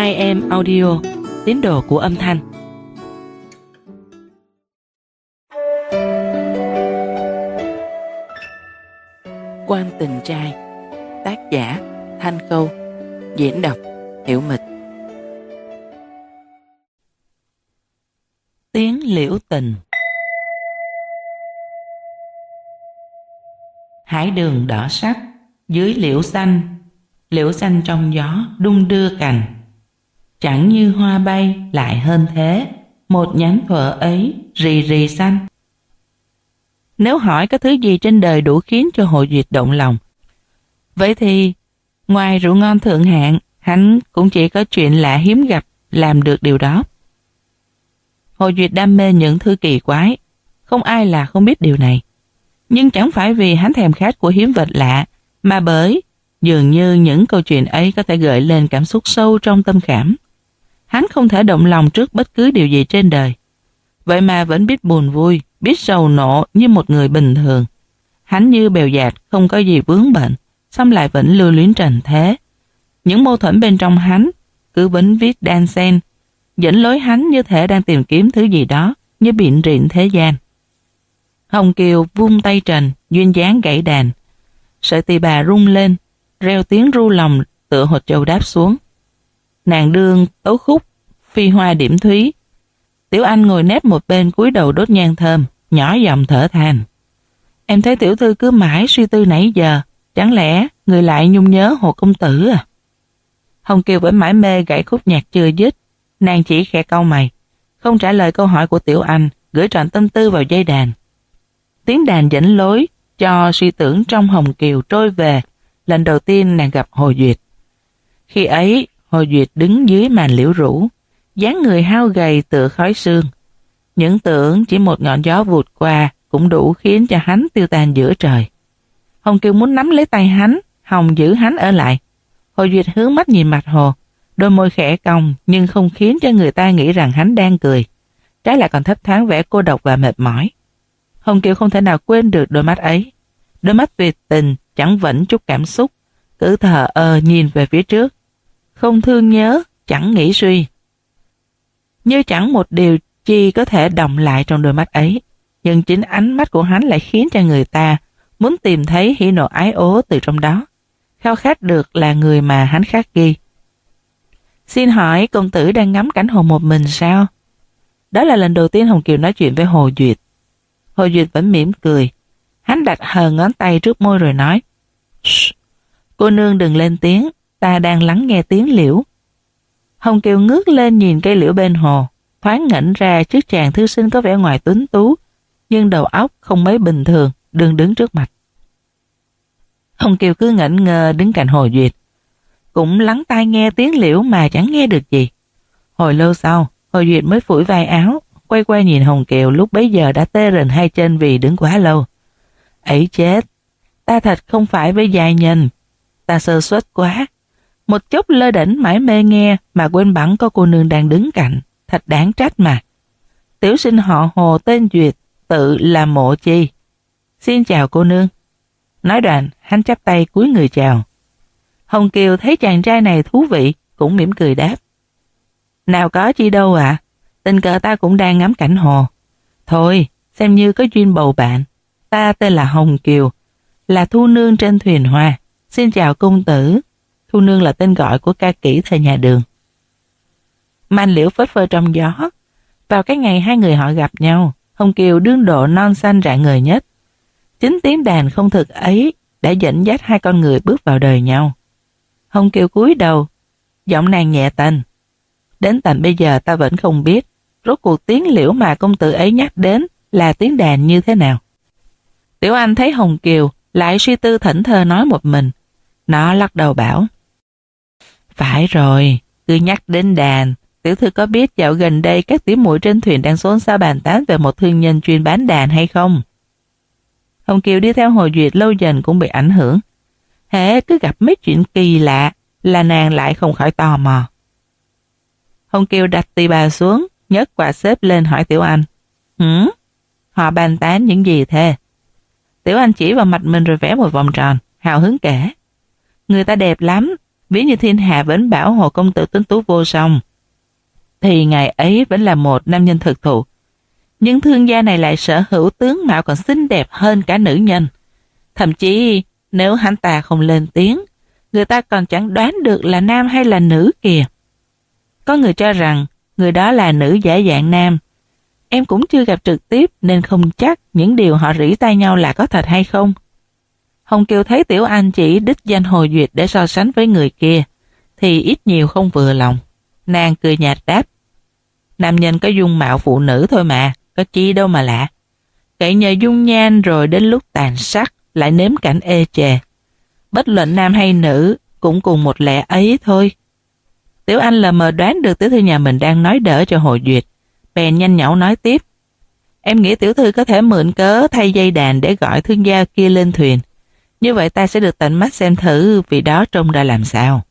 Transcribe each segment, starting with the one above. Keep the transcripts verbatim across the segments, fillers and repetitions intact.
Hai em audio, tín đồ của âm thanh. Quan tình trai, tác giả Thanh Câu, diễn đọc Hiểu Mịch. Tiếng liễu tình. Hải đường đỏ sắc, dưới liễu xanh, liễu xanh trong gió đung đưa cành. Chẳng như hoa bay lại hơn thế, một nhánh thuở ấy rì rì xanh. Nếu hỏi có thứ gì trên đời đủ khiến cho Hồ Duyệt động lòng, vậy thì ngoài rượu ngon thượng hạng, hắn cũng chỉ có chuyện lạ hiếm gặp làm được điều đó. Hồ Duyệt đam mê những thứ kỳ quái, không ai là không biết điều này. Nhưng chẳng phải vì hắn thèm khát của hiếm vật lạ, mà bởi dường như những câu chuyện ấy có thể gợi lên cảm xúc sâu trong tâm khảm. Hắn không thể động lòng trước bất cứ điều gì trên đời. Vậy mà vẫn biết buồn vui, biết sầu nộ như một người bình thường. Hắn như bèo dạt, không có gì vướng bận, xong lại vẫn lưu luyến trần thế. Những mâu thuẫn bên trong hắn cứ vẫn viết đan xen, dẫn lối hắn như thể đang tìm kiếm thứ gì đó như biện rịn thế gian. Hồng Kiều vung tay trần, duyên dáng gãy đàn. Sợi tỳ bà rung lên, reo tiếng ru lòng tựa hột châu đáp xuống. Nàng đương tấu khúc, phi hoa điểm thúy. Tiểu Anh ngồi nép một bên cúi đầu đốt nhang thơm, nhỏ giọng thở than. Em thấy tiểu thư cứ mãi suy tư nãy giờ, chẳng lẽ người lại nhung nhớ Hồ công tử à? Hồng Kiều vẫn mãi mê gãy khúc nhạc chưa dứt, nàng chỉ khẽ cau mày, không trả lời câu hỏi của Tiểu Anh, gửi trọn tâm tư vào dây đàn. Tiếng đàn dẫn lối cho suy tưởng trong Hồng Kiều trôi về lần đầu tiên nàng gặp Hồ Duyệt. Khi ấy, Hồ Duyệt đứng dưới màn liễu rủ, dáng người hao gầy tựa khói sương. Những tưởng chỉ một ngọn gió vụt qua cũng đủ khiến cho hắn tiêu tan giữa trời. Hồng Kiều muốn nắm lấy tay hắn, hòng giữ hắn ở lại. Hồ Duyệt hướng mắt nhìn mặt Hồ, đôi môi khẽ cong nhưng không khiến cho người ta nghĩ rằng hắn đang cười. Trái lại còn thấp thoáng vẻ cô độc và mệt mỏi. Hồng Kiều không thể nào quên được đôi mắt ấy. Đôi mắt tuyệt tình, chẳng vẫn chút cảm xúc, cứ thờ ơ nhìn về phía trước. Không thương nhớ, chẳng nghĩ suy. Như chẳng một điều chi có thể động lại trong đôi mắt ấy. Nhưng chính ánh mắt của hắn lại khiến cho người ta muốn tìm thấy hỉ nộ ái ố từ trong đó. Khao khát được là người mà hắn khắc ghi. Xin hỏi công tử đang ngắm cảnh hồ một mình sao? Đó là lần đầu tiên Hồng Kiều nói chuyện với Hồ Duyệt. Hồ Duyệt vẫn mỉm cười. Hắn đặt hờ ngón tay trước môi rồi nói: Cô nương đừng lên tiếng, ta đang lắng nghe tiếng liễu. Hồng Kiều ngước lên nhìn cây liễu bên hồ, thoáng ngẩng ra trước chàng thư sinh có vẻ ngoài tuấn tú, nhưng đầu óc không mấy bình thường, đừng đứng trước mặt. Hồng Kiều cứ ngẩn ngơ đứng cạnh Hồ Duyệt, cũng lắng tai nghe tiếng liễu mà chẳng nghe được gì. Hồi lâu sau, Hồ Duyệt mới phủi vai áo, quay qua nhìn Hồng Kiều lúc bấy giờ đã tê rần hai chân vì đứng quá lâu. Ấy chết, ta thật không phải với giai nhân, ta sơ suất quá. Một chốc lơ đễnh mãi mê nghe mà quên bẵng có cô nương đang đứng cạnh, thật đáng trách mà. Tiểu sinh họ Hồ tên Duyệt, tự là Mộ Chi. Xin chào cô nương. Nói đoạn, hắn chắp tay cúi người chào. Hồng Kiều thấy chàng trai này thú vị, cũng mỉm cười đáp. Nào có chi đâu ạ, à? Tình cờ ta cũng đang ngắm cảnh hồ. Thôi, xem như có duyên bầu bạn. Ta tên là Hồng Kiều, là thu nương trên thuyền hoa. Xin chào công tử. Thu nương là tên gọi của ca kỹ thời nhà Đường. Màn liễu phất phơ trong gió. Vào cái ngày hai người họ gặp nhau, Hồng Kiều đương độ non xanh rạng ngời nhất. Chính tiếng đàn không thực ấy đã dẫn dắt hai con người bước vào đời nhau. Hồng Kiều cúi đầu, giọng nàng nhẹ tênh. Đến tận bây giờ ta vẫn không biết rốt cuộc tiếng liễu mà công tử ấy nhắc đến là tiếng đàn như thế nào. Tiểu Anh thấy Hồng Kiều lại suy tư thẫn thờ nói một mình. Nó lắc đầu bảo: Phải rồi, cứ nhắc đến đàn, tiểu thư có biết dạo gần đây các tỉ muội trên thuyền đang xôn xao bàn tán về một thương nhân chuyên bán đàn hay không? Hồng Kiều đi theo Hồ Duyệt lâu dần cũng bị ảnh hưởng. Hễ cứ gặp mấy chuyện kỳ lạ là nàng lại không khỏi tò mò. Hồng Kiều đặt tỳ bà xuống, nhấc quạt xếp lên hỏi Tiểu Anh: Hử? Họ bàn tán những gì thế? Tiểu Anh chỉ vào mặt mình rồi vẽ một vòng tròn, hào hứng kể: Người ta đẹp lắm, ví như thiên hạ vẫn bảo Hồ công tử tuấn tú vô song, thì ngài ấy vẫn là một nam nhân thực thụ. Nhưng thương gia này lại sở hữu tướng mạo còn xinh đẹp hơn cả nữ nhân. Thậm chí nếu hắn ta không lên tiếng, người ta còn chẳng đoán được là nam hay là nữ kìa. Có người cho rằng người đó là nữ giả dạng nam. Em cũng chưa gặp trực tiếp nên không chắc những điều họ rỉ tai nhau là có thật hay không. Hồng Kiều thấy Tiểu Anh chỉ đích danh Hồ Duyệt để so sánh với người kia, thì ít nhiều không vừa lòng. Nàng cười nhạt đáp: nam nhân có dung mạo phụ nữ thôi mà, có chi đâu mà lạ. Cậy nhờ dung nhan rồi đến lúc tàn sắc lại nếm cảnh ê chề. Bất luận nam hay nữ cũng cùng một lẽ ấy thôi. Tiểu Anh lờ mờ đoán được tiểu thư nhà mình đang nói đỡ cho Hồ Duyệt, bèn nhanh nhảu nói tiếp: em nghĩ tiểu thư có thể mượn cớ thay dây đàn để gọi thương gia kia lên thuyền. Như vậy ta sẽ được tận mắt xem thử vị đó trông ra làm sao.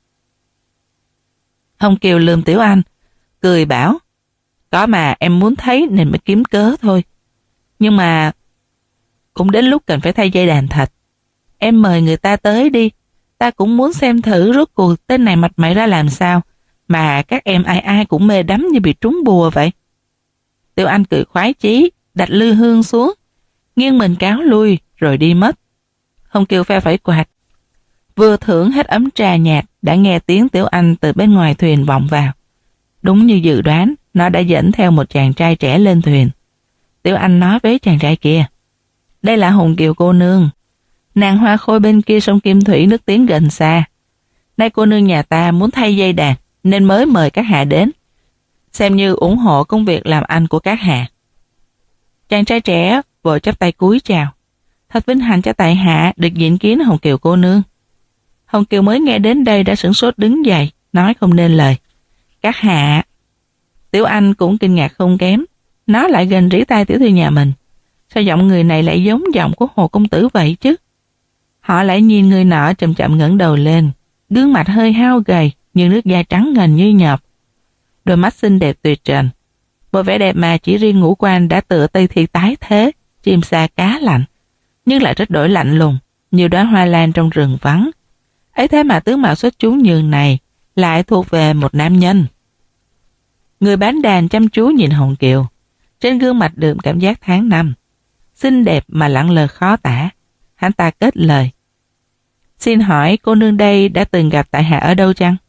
Hồng Kiều lườm Tiểu Anh, cười bảo: có mà, em muốn thấy nên mới kiếm cớ thôi. Nhưng mà cũng đến lúc cần phải thay dây đàn thật. Em mời người ta tới đi, ta cũng muốn xem thử rốt cuộc tên này mặt mày ra làm sao, mà các em ai ai cũng mê đắm như bị trúng bùa vậy. Tiểu Anh cười khoái chí, đặt lư hương xuống, nghiêng mình cáo lui rồi đi mất. Hồng Kiều phe phẩy quạt, vừa thưởng hết ấm trà nhạt đã nghe tiếng Tiểu Anh từ bên ngoài thuyền vọng vào. Đúng như dự đoán, nó đã dẫn theo một chàng trai trẻ lên thuyền. Tiểu Anh nói với chàng trai kia: đây là Hồng Kiều cô nương, nàng hoa khôi bên kia sông Kim Thủy nước tiếng gần xa. Nay cô nương nhà ta muốn thay dây đàn nên mới mời các hạ đến, xem như ủng hộ công việc làm ăn của các hạ. Chàng trai trẻ vội chắp tay cúi chào: thật vinh hạnh cho tại hạ được diện kiến Hồng Kiều cô nương. Hồng Kiều mới nghe đến đây đã sửng sốt đứng dậy, nói không nên lời: các hạ. Tiểu Anh cũng kinh ngạc không kém, nó lại gần rỉ tai tiểu thư nhà mình. Sao giọng người này lại giống giọng của Hồ công tử vậy chứ? Họ lại nhìn người nọ chậm chậm ngẩng đầu lên, gương mặt hơi hao gầy nhưng nước da trắng ngần như nhọt, đôi mắt xinh đẹp tuyệt trần. Một vẻ đẹp mà chỉ riêng ngũ quan đã tựa Tây Thi tái thế, chim sa cá lạnh, nhưng lại rất đổi lạnh lùng, như đóa hoa lan trong rừng vắng. Ấy thế mà tướng mạo xuất chúng như này lại thuộc về một nam nhân. Người bán đàn chăm chú nhìn Hồng Kiều, trên gương mặt đượm cảm giác tháng năm, xinh đẹp mà lặng lờ khó tả. Hắn ta kết lời: xin hỏi cô nương đây đã từng gặp tại hạ ở đâu chăng?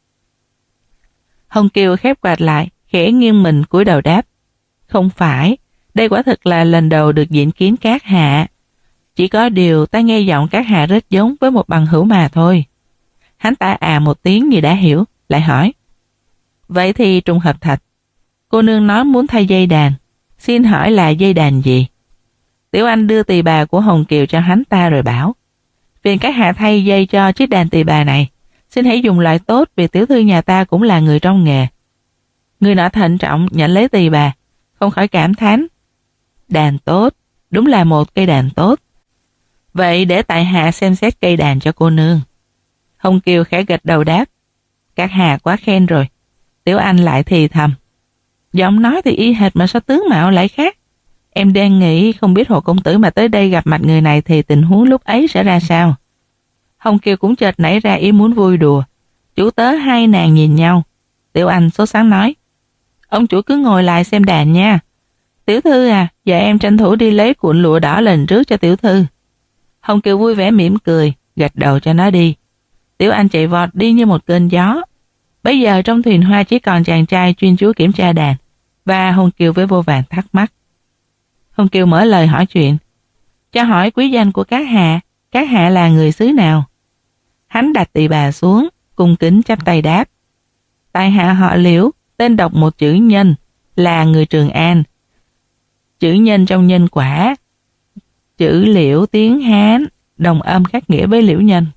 Hồng Kiều khép quạt lại, khẽ nghiêng mình cúi đầu đáp: không phải, đây quả thực là lần đầu được diện kiến các hạ. Chỉ có điều ta nghe giọng các hạ rất giống với một bằng hữu mà thôi. Hắn ta à một tiếng như đã hiểu, lại hỏi: vậy thì trùng hợp thật. Cô nương nói muốn thay dây đàn, xin hỏi là dây đàn gì? Tiểu Anh đưa tỳ bà của Hồng Kiều cho hắn ta rồi bảo: phiền các hạ thay dây cho chiếc đàn tỳ bà này, xin hãy dùng loại tốt vì tiểu thư nhà ta cũng là người trong nghề. Người nọ thận trọng nhận lấy tỳ bà, không khỏi cảm thán: đàn tốt, đúng là một cây đàn tốt. Vậy để tại hạ xem xét cây đàn cho cô nương. Hồng Kiều khẽ gật đầu đáp: các hạ quá khen rồi. Tiểu Anh lại thì thầm: giọng nói thì y hệt mà sao tướng mạo lại khác? Em đang nghĩ không biết Hồ công tử mà tới đây gặp mặt người này thì tình huống lúc ấy sẽ ra sao. Hồng Kiều cũng chợt nảy ra ý muốn vui đùa. Chủ tớ hai nàng nhìn nhau. Tiểu Anh sốt sắng nói: ông chủ cứ ngồi lại xem đàn nha. Tiểu thư à, giờ em tranh thủ đi lấy cuộn lụa đỏ lần trước cho tiểu thư. Hồng Kiều vui vẻ mỉm cười, gật đầu cho nó đi. Tiểu Anh chạy vọt đi như một cơn gió. Bây giờ trong thuyền hoa chỉ còn chàng trai chuyên chú kiểm tra đàn và Hồng Kiều với vô vàn thắc mắc. Hồng Kiều mở lời hỏi chuyện: cho hỏi quý danh của các hạ, các hạ là người xứ nào? Hắn đặt tỳ bà xuống, cung kính chắp tay đáp: tại hạ họ Liễu, tên đọc một chữ Nhân, là người Trường An. Chữ Nhân trong nhân quả, chữ Liễu tiếng Hán, đồng âm khác nghĩa với Liễu Nhân.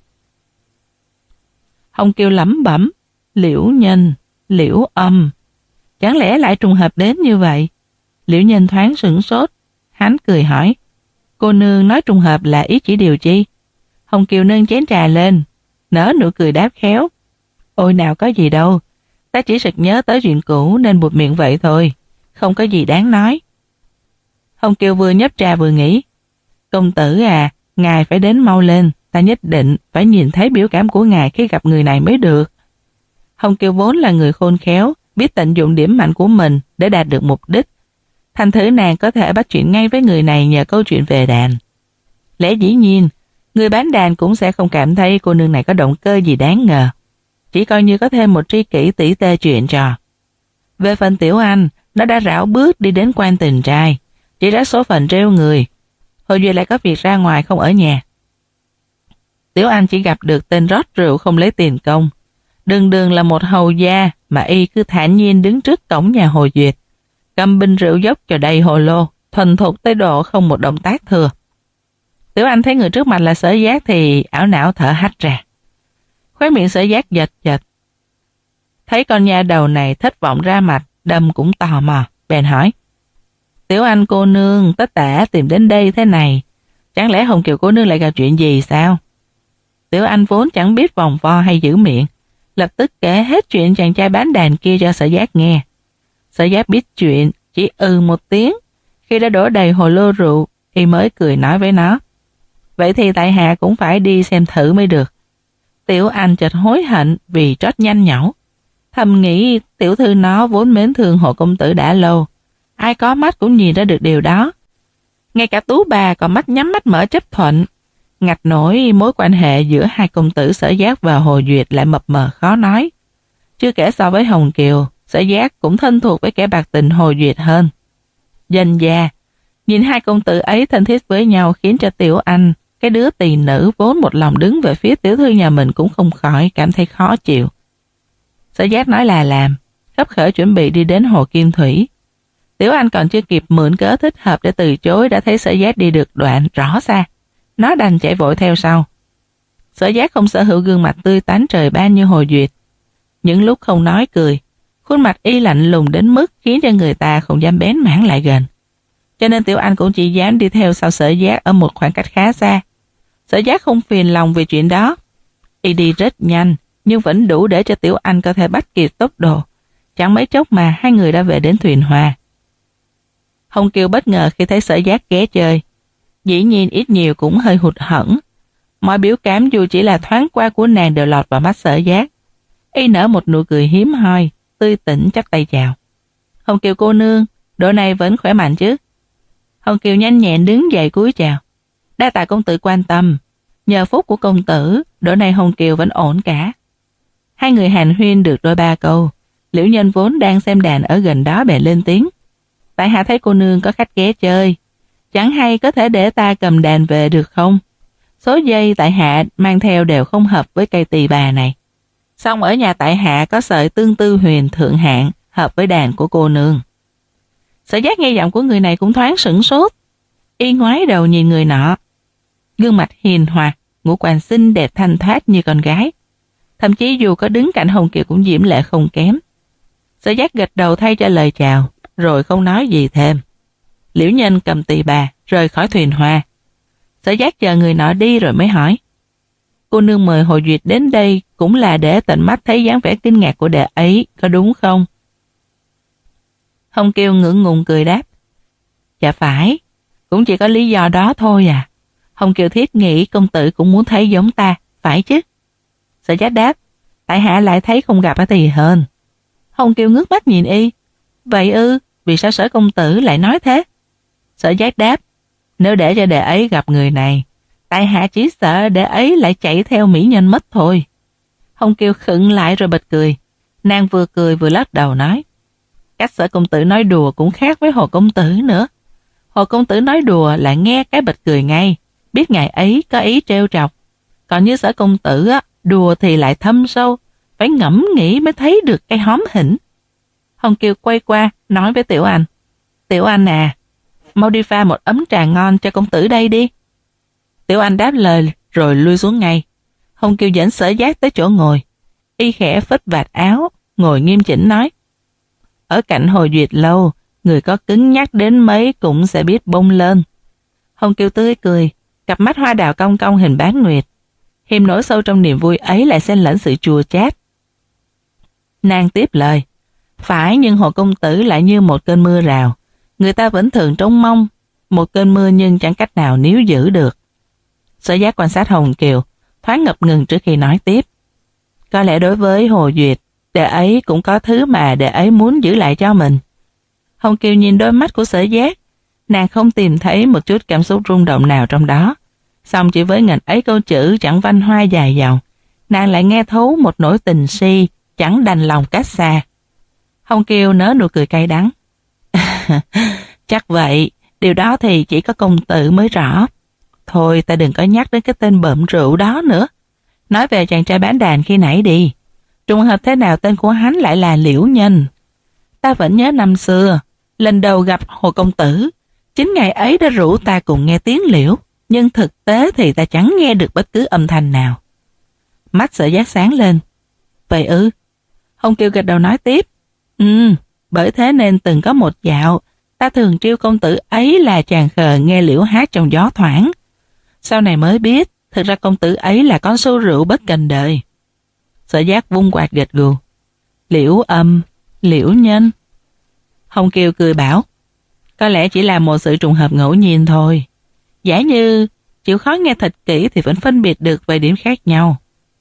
Hồng Kiều lẩm bẩm: Liễu Nhân, Liễu Âm, chẳng lẽ lại trùng hợp đến như vậy? Liễu Nhân thoáng sửng sốt, hắn cười hỏi: cô nương nói trùng hợp là ý chỉ điều chi? Hồng Kiều nâng chén trà lên, nở nụ cười đáp khéo: ôi nào có gì đâu, ta chỉ sực nhớ tới chuyện cũ nên buột miệng vậy thôi, không có gì đáng nói. Hồng Kiều vừa nhấp trà vừa nghĩ: công tử à, ngài phải đến mau lên, ta nhất định phải nhìn thấy biểu cảm của ngài khi gặp người này mới được. Hồng Kiều vốn là người khôn khéo, biết tận dụng điểm mạnh của mình để đạt được mục đích. Thành thử nàng có thể bắt chuyện ngay với người này nhờ câu chuyện về đàn. Lẽ dĩ nhiên, người bán đàn cũng sẽ không cảm thấy cô nương này có động cơ gì đáng ngờ. Chỉ coi như có thêm một tri kỷ tỉ tê chuyện trò. Về phần Tiểu Anh, nó đã rảo bước đi đến quan tình trai, chỉ đã số phận trêu người. Hồi Duyệt lại có việc ra ngoài không ở nhà. Tiểu Anh chỉ gặp được tên rót rượu không lấy tiền công. Đường đường là một hầu gia mà y cứ thản nhiên đứng trước cổng nhà Hồ Duyệt, cầm bình rượu dốc cho đầy hồ lô, thuần thục tới độ không một động tác thừa. Tiểu Anh thấy người trước mặt là Sở Giác thì ảo não thở hắt ra. Khóe miệng Sở Giác giật giật. Thấy con nha đầu này thất vọng ra mặt, Đâm cũng tò mò, bèn hỏi. Tiểu Anh cô nương tất tả tìm đến đây thế này, chẳng lẽ Hồng Kiều cô nương lại gặp chuyện gì sao? Tiểu Anh vốn chẳng biết vòng vo hay giữ miệng, lập tức kể hết chuyện chàng trai bán đàn kia cho Sở Giác nghe. Sở Giác biết chuyện, chỉ ừ một tiếng. Khi đã đổ đầy hồ lô rượu, y mới cười nói với nó. Vậy thì tại hạ cũng phải đi xem thử mới được. Tiểu Anh chợt hối hận vì trót nhanh nhảu. Thầm nghĩ tiểu thư nó vốn mến thương Hồ công tử đã lâu. Ai có mắt cũng nhìn ra được điều đó. Ngay cả Tú bà còn mắt nhắm mắt mở chấp thuận. Ngặt nổi mối quan hệ giữa hai công tử Sở Giác và Hồ Duyệt lại mập mờ khó nói. Chưa kể so với Hồng Kiều, Sở Giác cũng thân thuộc với kẻ bạc tình Hồ Duyệt hơn. Dần già, nhìn hai công tử ấy thân thiết với nhau khiến cho Tiểu Anh, cái đứa tỳ nữ vốn một lòng đứng về phía tiểu thư nhà mình cũng không khỏi cảm thấy khó chịu. Sở Giác nói là làm, khấp khởi chuẩn bị đi đến Hồ Kim Thủy. Tiểu Anh còn chưa kịp mượn cớ thích hợp để từ chối đã thấy Sở Giác đi được đoạn rõ xa. Nó đành chạy vội theo sau. Sở Giác không sở hữu gương mặt tươi tắn trời ban như Hồ Duyệt. Những lúc không nói cười, khuôn mặt y lạnh lùng đến mức khiến cho người ta không dám bén mảng lại gần. Cho nên Tiểu Anh cũng chỉ dám đi theo sau Sở Giác ở một khoảng cách khá xa. Sở Giác không phiền lòng vì chuyện đó. Y đi rất nhanh, nhưng vẫn đủ để cho Tiểu Anh có thể bắt kịp tốc độ. Chẳng mấy chốc mà hai người đã về đến thuyền hoa. Hồng Kiều bất ngờ khi thấy Sở Giác ghé chơi. Dĩ nhiên ít nhiều cũng hơi hụt hẫng. Mọi biểu cảm dù chỉ là thoáng qua của nàng đều lọt vào mắt Sở Giác. Y nở một nụ cười hiếm hoi, tươi tỉnh chắp tay chào. Hồng Kiều cô nương, độ này vẫn khỏe mạnh chứ? Hồng Kiều nhanh nhẹn đứng dậy cúi chào. Đa tạ công tử quan tâm. Nhờ phúc của công tử, độ này Hồng Kiều vẫn ổn cả. Hai người hàn huyên được đôi ba câu. Liễu Nhân vốn đang xem đàn ở gần đó bèn lên tiếng. Tại hạ thấy cô nương có khách ghé chơi, chẳng hay có thể để ta cầm đàn về được không? Số dây tại hạ mang theo đều không hợp với cây tỳ bà này. Xong ở nhà tại hạ có sợi tương tư huyền thượng hạng hợp với đàn của cô nương. Sở Giác nghe giọng của người này cũng thoáng sửng sốt. Y ngoái đầu nhìn người nọ. Gương mặt hiền hòa, ngũ quan xinh đẹp thanh thoát như con gái. Thậm chí dù có đứng cạnh Hồng Kiều cũng diễm lệ không kém. Sở Giác gật đầu thay cho lời chào, rồi không nói gì thêm. Liễu Nhân cầm tỳ bà rời khỏi thuyền hoa. Sở Giác chờ người nọ đi rồi mới hỏi. Cô nương mời Hồ Duyệt đến đây cũng là để tận mắt thấy dáng vẻ kinh ngạc của đệ ấy, có đúng không? Hồng Kiều ngượng ngùng cười đáp. Dạ phải, cũng chỉ có lý do đó thôi à. Hồng Kiều thiết nghĩ công tử cũng muốn thấy giống ta, phải chứ? Sở Giác đáp. Tại hạ lại thấy không gặp thì hơn. Hồng Kiều ngước mắt nhìn y. Vậy ư, vì sao Sở công tử lại nói thế? Sở Giác đáp. Nếu để cho đệ ấy gặp người này, tại hạ chỉ sợ đệ ấy lại chạy theo mỹ nhân mất thôi. Hồng Kiều khựng lại rồi bật cười. Nàng vừa cười vừa lắc đầu nói. Cách Sở công tử nói đùa cũng khác với Hồ công tử nữa. Hồ công tử nói đùa lại nghe cái bật cười ngay, biết ngài ấy có ý trêu chọc. Còn như Sở công tử á, đùa thì lại thâm sâu, phải ngẫm nghĩ mới thấy được cái hóm hỉnh. Hồng Kiều quay qua nói với Tiểu Anh. Tiểu Anh à, mau đi pha một ấm trà ngon cho công tử đây đi. Tiểu Anh đáp lời rồi lui xuống ngay. Hồng Kiều dẫn Sở Giác tới chỗ ngồi. Y khẽ phất vạt áo, ngồi nghiêm chỉnh nói. Ở cạnh Hồ Duyệt lâu, người có cứng nhắc đến mấy cũng sẽ biết bông lên. Hồng Kiều tươi cười, cặp mắt hoa đào cong cong hình bán nguyệt. Hiềm nổi sâu trong niềm vui ấy lại xen lẫn sự chua chát. Nàng tiếp lời. Phải, nhưng Hồ công tử lại như một cơn mưa rào. Người ta vẫn thường trông mong một cơn mưa nhưng chẳng cách nào níu giữ được. Sở Giác quan sát Hồng Kiều, thoáng ngập ngừng trước khi nói tiếp. Có lẽ đối với Hồ Duyệt, đệ ấy cũng có thứ mà đệ ấy muốn giữ lại cho mình. Hồng Kiều nhìn đôi mắt của Sở Giác, nàng không tìm thấy một chút cảm xúc rung động nào trong đó. Xong chỉ với ngần ấy câu chữ chẳng văn hoa dài dòng, nàng lại nghe thấu một nỗi tình si chẳng đành lòng cách xa. Hồng Kiều nở nụ cười cay đắng. Chắc vậy, điều đó thì chỉ có công tử mới rõ. Thôi ta đừng có nhắc đến cái tên bợm rượu đó nữa. Nói về chàng trai bán đàn khi nãy đi. Trùng hợp thế nào tên của hắn lại là Liễu Nhân? Ta vẫn nhớ năm xưa, lần đầu gặp Hồ công tử, chính ngày ấy đã rủ ta cùng nghe tiếng liễu, nhưng thực tế thì ta chẳng nghe được bất cứ âm thanh nào. Mắt Sở Giác sáng lên. Vậy ư? Hồng Kiều gật đầu nói tiếp. Ừ, bởi thế nên từng có một dạo, ta thường trêu công tử ấy là chàng khờ nghe liễu hát trong gió thoảng. Sau này mới biết, thực ra công tử ấy là con sâu rượu bất cần đời. Sở Giác vung quạt gật gù. Liễu Âm, Liễu Nhân. Hồng Kiều cười bảo, có lẽ chỉ là một sự trùng hợp ngẫu nhiên thôi. Giả như chịu khó nghe thật kỹ thì vẫn phân biệt được vài điểm khác nhau.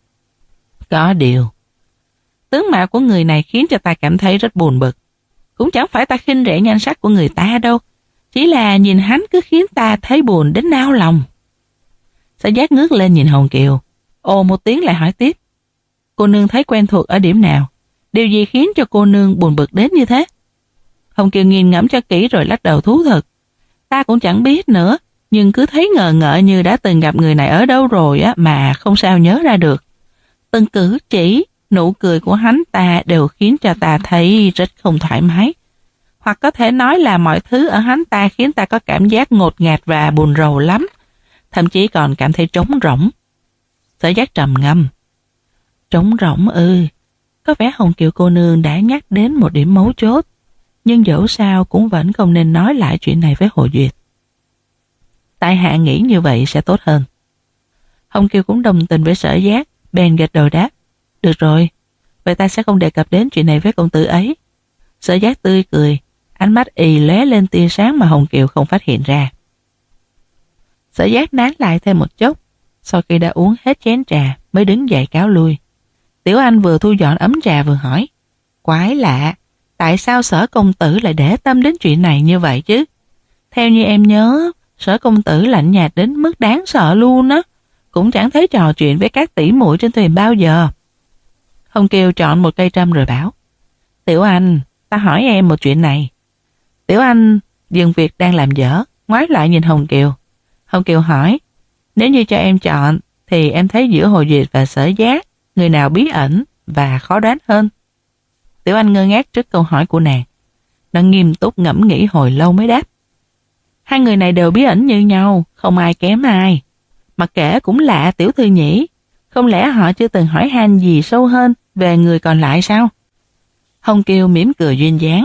Có điều, tướng mạo của người này khiến cho ta cảm thấy rất buồn bực. Cũng chẳng phải ta khinh rẻ nhan sắc của người ta đâu, chỉ là nhìn hắn cứ khiến ta thấy buồn đến nao lòng. Sở Giác ngước lên nhìn Hồng Kiều, ồ một tiếng lại hỏi tiếp. Cô nương thấy quen thuộc ở điểm nào? Điều gì khiến cho cô nương buồn bực đến như thế? Hồng Kiều nghiền ngẫm cho kỹ rồi lắc đầu thú thực. Ta cũng chẳng biết nữa, nhưng cứ thấy ngờ ngợ như đã từng gặp người này ở đâu rồi á mà không sao nhớ ra được. Từng cử chỉ, nụ cười của hắn ta đều khiến cho ta thấy rất không thoải mái. Hoặc có thể nói là mọi thứ ở hắn ta khiến ta có cảm giác ngột ngạt và buồn rầu lắm. Thậm chí còn cảm thấy trống rỗng. Sở Giác trầm ngâm. Trống rỗng ư? Có vẻ Hồng Kiều cô nương đã nhắc đến một điểm mấu chốt. Nhưng dẫu sao cũng vẫn không nên nói lại chuyện này với Hồ Duyệt. Tại hạ nghĩ như vậy sẽ tốt hơn. Hồng Kiều cũng đồng tình với Sở Giác, bèn gật đầu đáp. Được rồi, vậy ta sẽ không đề cập đến chuyện này với công tử ấy. Sở Giác tươi cười, ánh mắt ì lóe lên tia sáng mà Hồng Kiều không phát hiện ra. Sở Giác nán lại thêm một chút, sau khi đã uống hết chén trà mới đứng dậy cáo lui. Tiểu Anh vừa thu dọn ấm trà vừa hỏi, quái lạ, tại sao Sở công tử lại để tâm đến chuyện này như vậy chứ? Theo như em nhớ, Sở công tử lạnh nhạt đến mức đáng sợ luôn á, cũng chẳng thấy trò chuyện với các tỷ muội trên thuyền bao giờ. Hồng Kiều chọn một cây trâm rồi bảo, Tiểu Anh, ta hỏi em một chuyện này. Tiểu Anh dừng việc đang làm dở, ngoái lại nhìn Hồng Kiều. Hồng Kiều hỏi, nếu như cho em chọn, thì em thấy giữa Hồ Duyệt và Sở Giác, người nào bí ẩn và khó đoán hơn? Tiểu Anh ngơ ngác trước câu hỏi của nàng. Nó nghiêm túc ngẫm nghĩ hồi lâu mới đáp. Hai người này đều bí ẩn như nhau, không ai kém ai. Mặc kệ cũng lạ tiểu thư nhỉ, không lẽ họ chưa từng hỏi han gì sâu hơn về người còn lại sao? Hồng Kiều mỉm cười duyên dáng.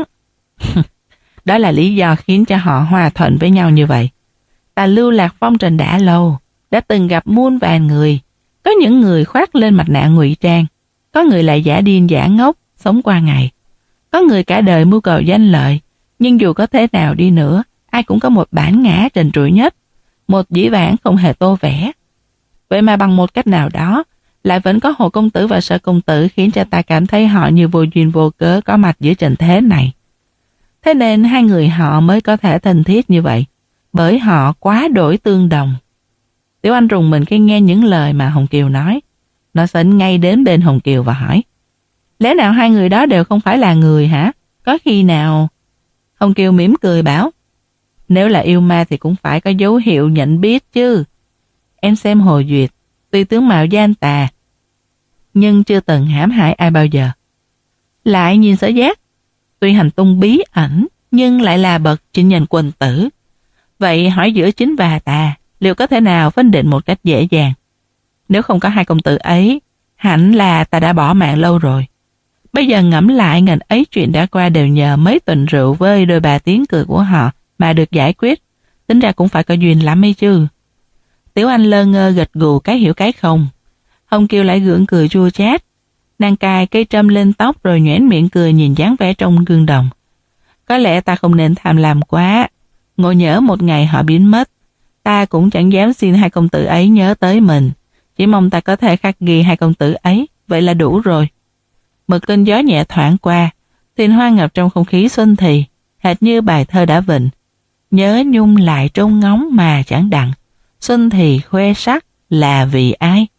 Đó là lý do khiến cho họ hòa thuận với nhau như vậy. Ta lưu lạc phong trần đã lâu, đã từng gặp muôn vàn người. Có những người khoác lên mặt nạ ngụy trang, có người lại giả điên giả ngốc, sống qua ngày. Có người cả đời mưu cầu danh lợi, nhưng dù có thế nào đi nữa, ai cũng có một bản ngã trần trụi nhất, một dĩ vãng không hề tô vẽ. Vậy mà bằng một cách nào đó, lại vẫn có Hồ công tử và Sở công tử khiến cho ta cảm thấy họ như vô duyên vô cớ có mặt giữa trần thế này. Thế nên hai người họ mới có thể thân thiết như vậy, bởi họ quá đổi tương đồng. Tiểu Anh rùng mình khi nghe những lời mà Hồng Kiều nói. Nó sấn ngay đến bên Hồng Kiều và hỏi, lẽ nào hai người đó đều không phải là người hả? Có khi nào... Hồng Kiều mỉm cười bảo, nếu là yêu ma thì cũng phải có dấu hiệu nhận biết chứ. Em xem Hồ Duyệt, tuy tướng mạo gian tà, nhưng chưa từng hãm hại ai bao giờ. Lại nhìn Sở Giác, tuy hành tung bí ẩn, nhưng lại là bậc chinh nhân quân tử. Vậy hỏi giữa chính và tà, liệu có thể nào phân định một cách dễ dàng? Nếu không có hai công tử ấy, hẳn là ta đã bỏ mạng lâu rồi. Bây giờ ngẫm lại ngần ấy chuyện đã qua đều nhờ mấy tuần rượu với đôi bà tiếng cười của họ mà được giải quyết. Tính ra cũng phải có duyên lắm ấy chứ. Tiểu Anh lơ ngơ gật gù cái hiểu cái không. Hồng Kiều lại gượng cười chua chát. Nàng cài cây trâm lên tóc rồi nhoẻn miệng cười nhìn dáng vẻ trong gương đồng. Có lẽ ta không nên tham lam quá. Ngộ nhỡ một ngày họ biến mất, ta cũng chẳng dám xin hai công tử ấy nhớ tới mình. Chỉ mong ta có thể khắc ghi hai công tử ấy, vậy là đủ rồi. Một cơn gió nhẹ thoảng qua, tiền hoa ngập trong không khí xuân thì, hệt như bài thơ đã vịnh. Nhớ nhung lại trông ngóng mà chẳng đặng, xuân thì khoe sắc là vì ai?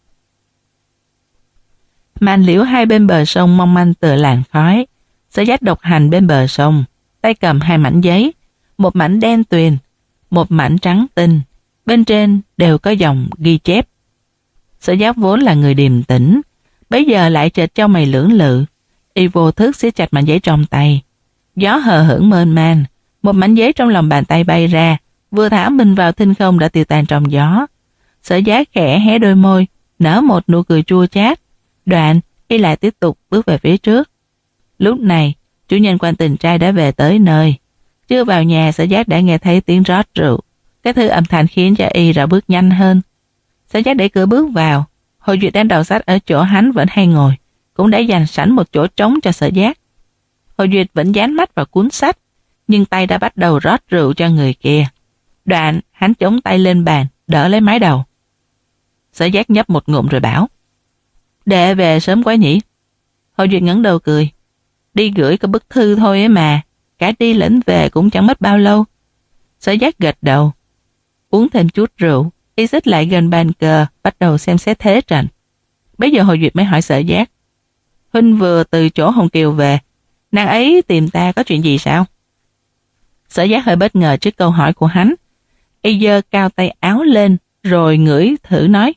Màn liễu hai bên bờ sông mong manh tựa làn khói. Sở Giác độc hành bên bờ sông, tay cầm hai mảnh giấy, một mảnh đen tuyền, một mảnh trắng tinh, bên trên đều có dòng ghi chép. Sở Giác vốn là người điềm tĩnh, bấy giờ lại chợt trao mày lưỡng lự, y vô thức siết chặt mảnh giấy trong tay. Gió hờ hững mênh man, một mảnh giấy trong lòng bàn tay bay ra, vừa thả mình vào thinh không đã tiêu tan trong gió. Sở Giác khẽ hé đôi môi, nở một nụ cười chua chát. Đoạn, y lại tiếp tục bước về phía trước. Lúc này, chủ nhân quan tình trai đã về tới nơi. Chưa vào nhà, Sở Giác đã nghe thấy tiếng rót rượu. Cái thứ âm thanh khiến cho y rảo bước nhanh hơn. Sở Giác đẩy cửa bước vào. Hồ Duyệt đang đọc sách ở chỗ hắn vẫn hay ngồi, cũng đã dành sẵn một chỗ trống cho Sở Giác. Hồ Duyệt vẫn dán mắt vào cuốn sách, nhưng tay đã bắt đầu rót rượu cho người kia. Đoạn, hắn chống tay lên bàn, đỡ lấy mái đầu. Sở Giác nhấp một ngụm rồi bảo: Đệ về sớm quá nhỉ? Hồ Duyệt ngẩng đầu cười. Đi gửi có bức thư thôi ấy mà, cả đi lẫn về cũng chẳng mất bao lâu. Sở Giác gật đầu. Uống thêm chút rượu, y xích lại gần bàn cờ, bắt đầu xem xét thế trận. Bây giờ Hồ Duyệt mới hỏi Sở Giác: Huynh vừa từ chỗ Hồng Kiều về, nàng ấy tìm ta có chuyện gì sao? Sở Giác hơi bất ngờ trước câu hỏi của hắn. Y giơ cao tay áo lên, rồi ngửi thử nói: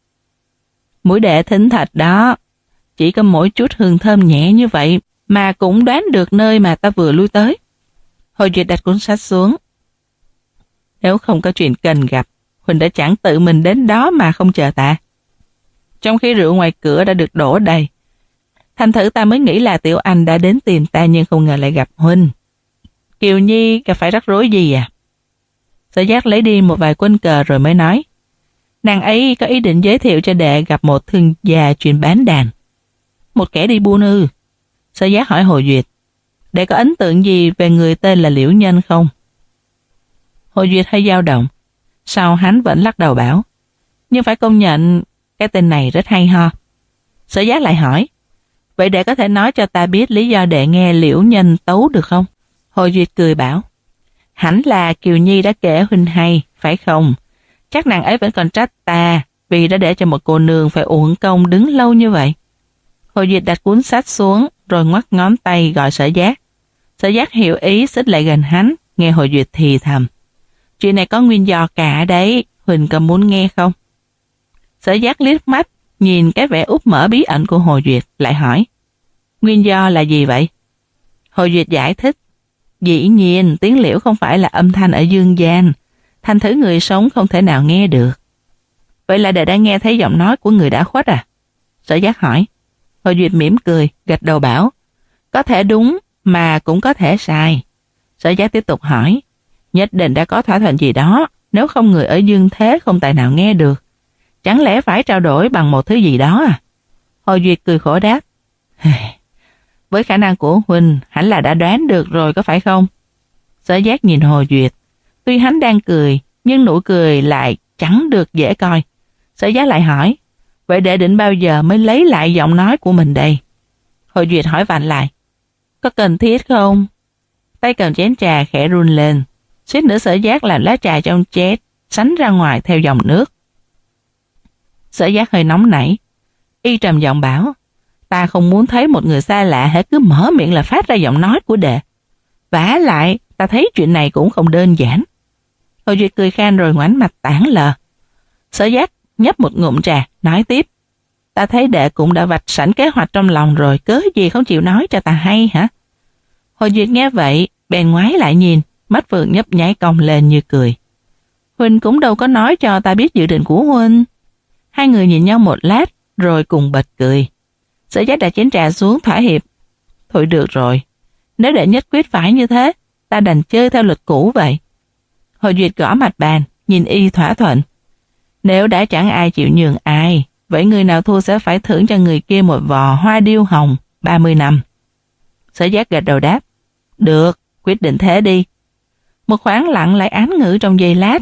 Mũi đệ thính thạch đó, chỉ có mỗi chút hương thơm nhẹ như vậy mà cũng đoán được nơi mà ta vừa lui tới. Hồ Duyệt đặt cuốn sách xuống. Nếu không có chuyện cần gặp, Huỳnh đã chẳng tự mình đến đó mà không chờ ta. Trong khi rượu ngoài cửa đã được đổ đầy, thành thử ta mới nghĩ là Tiểu Anh đã đến tìm ta, nhưng không ngờ lại gặp Huynh. Kiều Nhi gặp phải rắc rối gì à? Sở Giác lấy đi một vài quân cờ rồi mới nói: Nàng ấy có ý định giới thiệu cho đệ gặp một thương gia chuyên bán đàn. Một kẻ đi buôn ư? Sở Giác hỏi Hồ Duyệt: Đệ có ấn tượng gì về người tên là Liễu Nhân không? Hồ Duyệt hơi dao động, sau hắn vẫn lắc đầu bảo: Nhưng phải công nhận cái tên này rất hay ho. Sở Giác lại hỏi: Vậy đệ có thể nói cho ta biết lý do đệ nghe Liễu Nhân tấu được không? Hồ Duyệt cười bảo: Hẳn là Kiều Nhi đã kể Huynh hay, phải không? Chắc nàng ấy vẫn còn trách ta vì đã để cho một cô nương phải uổng công đứng lâu như vậy. Hồ Duyệt đặt cuốn sách xuống rồi ngoắc ngón tay gọi Sở Giác. Sở Giác hiểu ý xích lại gần hắn, nghe Hồ Duyệt thì thầm: Chuyện này có nguyên do cả đấy, Huỳnh có muốn nghe không? Sở Giác liếc mắt, nhìn cái vẻ úp mở bí ẩn của Hồ Duyệt, lại hỏi: Nguyên do là gì vậy? Hồ Duyệt giải thích: Dĩ nhiên tiếng liễu không phải là âm thanh ở dương gian, thành thử người sống không thể nào nghe được. Vậy là đệ đã nghe thấy giọng nói của người đã khuất à? Sở Giác hỏi. Hồ Duyệt mỉm cười, gật đầu bảo: Có thể đúng mà cũng có thể sai. Sở Giác tiếp tục hỏi: Nhất định đã có thỏa thuận gì đó, nếu không người ở dương thế không tài nào nghe được. Chẳng lẽ phải trao đổi bằng một thứ gì đó à? Hồ Duyệt cười khổ đáp: Với khả năng của Huynh, hẳn là đã đoán được rồi có phải không? Sở Giác nhìn Hồ Duyệt, tuy hắn đang cười, nhưng nụ cười lại chẳng được dễ coi. Sở Giác lại hỏi: Vậy đệ định bao giờ mới lấy lại giọng nói của mình đây? Hồ Duyệt hỏi vặn lại: Có cần thiết không? Tay cầm chén trà khẽ run lên, suýt nữa Sở Giác làm lá trà trong chén sánh ra ngoài theo dòng nước. Sở Giác hơi nóng nảy, y trầm giọng bảo: Ta không muốn thấy một người xa lạ hễ cứ mở miệng là phát ra giọng nói của đệ. Vả lại, ta thấy chuyện này cũng không đơn giản. Hồ Duyệt cười khan rồi ngoảnh mặt tảng lờ. Sở Giác nhấp một ngụm trà, nói tiếp: Ta thấy đệ cũng đã vạch sẵn kế hoạch trong lòng rồi, cớ gì không chịu nói cho ta hay hả? Hồ Duyệt nghe vậy, bèn ngoái lại nhìn, mắt Phượng nhấp nháy cong lên như cười. Huynh cũng đâu có nói cho ta biết dự định của Huynh. Hai người nhìn nhau một lát, rồi cùng bật cười. Sở Giác đặt chén trà xuống thỏa hiệp: Thôi được rồi, nếu đệ nhất quyết phải như thế, ta đành chơi theo luật cũ vậy. Hồ Duyệt gõ mặt bàn, nhìn y thỏa thuận: Nếu đã chẳng ai chịu nhường ai, vậy người nào thua sẽ phải thưởng cho người kia một vò hoa điêu hồng ba mươi năm. Sở Giác gật đầu đáp: Được, quyết định thế đi. Một khoảng lặng lại án ngữ trong giây lát,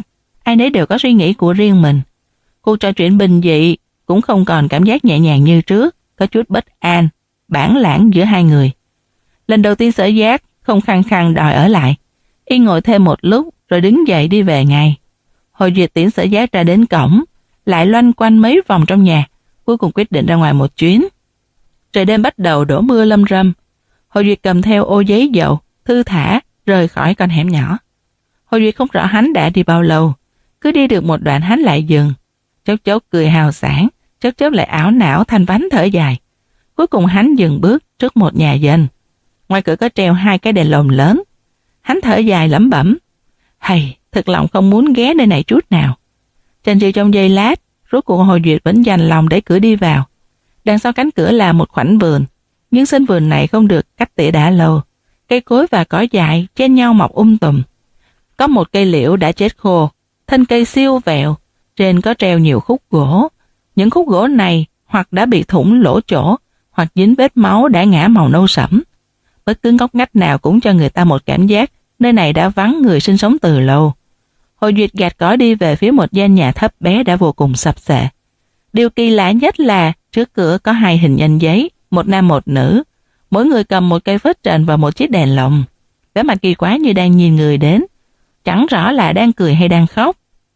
ai nấy đều có suy nghĩ của riêng mình. Cuộc trò chuyện bình dị cũng không còn cảm giác nhẹ nhàng như trước, có chút bất an, bản lãng giữa hai người. Lần đầu tiên Sở Giác không khăng khăng đòi ở lại, y ngồi thêm một lúc rồi đứng dậy đi về ngay. Hồ Duyệt tiễn Sở Giác ra đến cổng, lại loanh quanh mấy vòng trong nhà, cuối cùng quyết định ra ngoài một chuyến. Trời đêm bắt đầu đổ mưa lâm râm. Hồ Duyệt cầm theo ô giấy dầu, thư thả rời khỏi con hẻm nhỏ. Hồ Duyệt không rõ hắn đã đi bao lâu, cứ đi được một đoạn hắn lại dừng, chốc chốc cười hào sảng, chốc chốc lại ảo não thanh vánh thở dài. Cuối cùng hắn dừng bước trước một nhà dân. Ngoài cửa có treo hai cái đèn lồng lớn. Hắn thở dài lẩm bẩm, hay, thực lòng không muốn ghé nơi này chút nào. Chần chừ trong giây lát, rốt cuộc Hồ Duyệt vẫn dành lòng đẩy cửa đi vào. Đằng sau cánh cửa là một khoảnh vườn, nhưng sân vườn này không được cắt tỉa đã lâu. Cây cối và cỏ dại chen nhau mọc um tùm. Có một cây liễu đã chết khô, thân cây siêu vẹo, trên có treo nhiều khúc gỗ. Những khúc gỗ này hoặc đã bị thủng lỗ chỗ, hoặc dính vết máu đã ngã màu nâu sẫm. Bất cứ ngóc ngách nào cũng cho người ta một cảm giác nơi này đã vắng người sinh sống từ lâu. Hồ Duyệt gạt cỏ đi về phía một gian nhà thấp bé đã vô cùng sập xệ. Điều kỳ lạ nhất là trước cửa có hai hình nhân giấy, một nam một nữ, mỗi người cầm một cây phết trần và một chiếc đèn lồng. Vẻ mặt kỳ quái như đang nhìn người đến, chẳng rõ là đang cười hay đang khóc.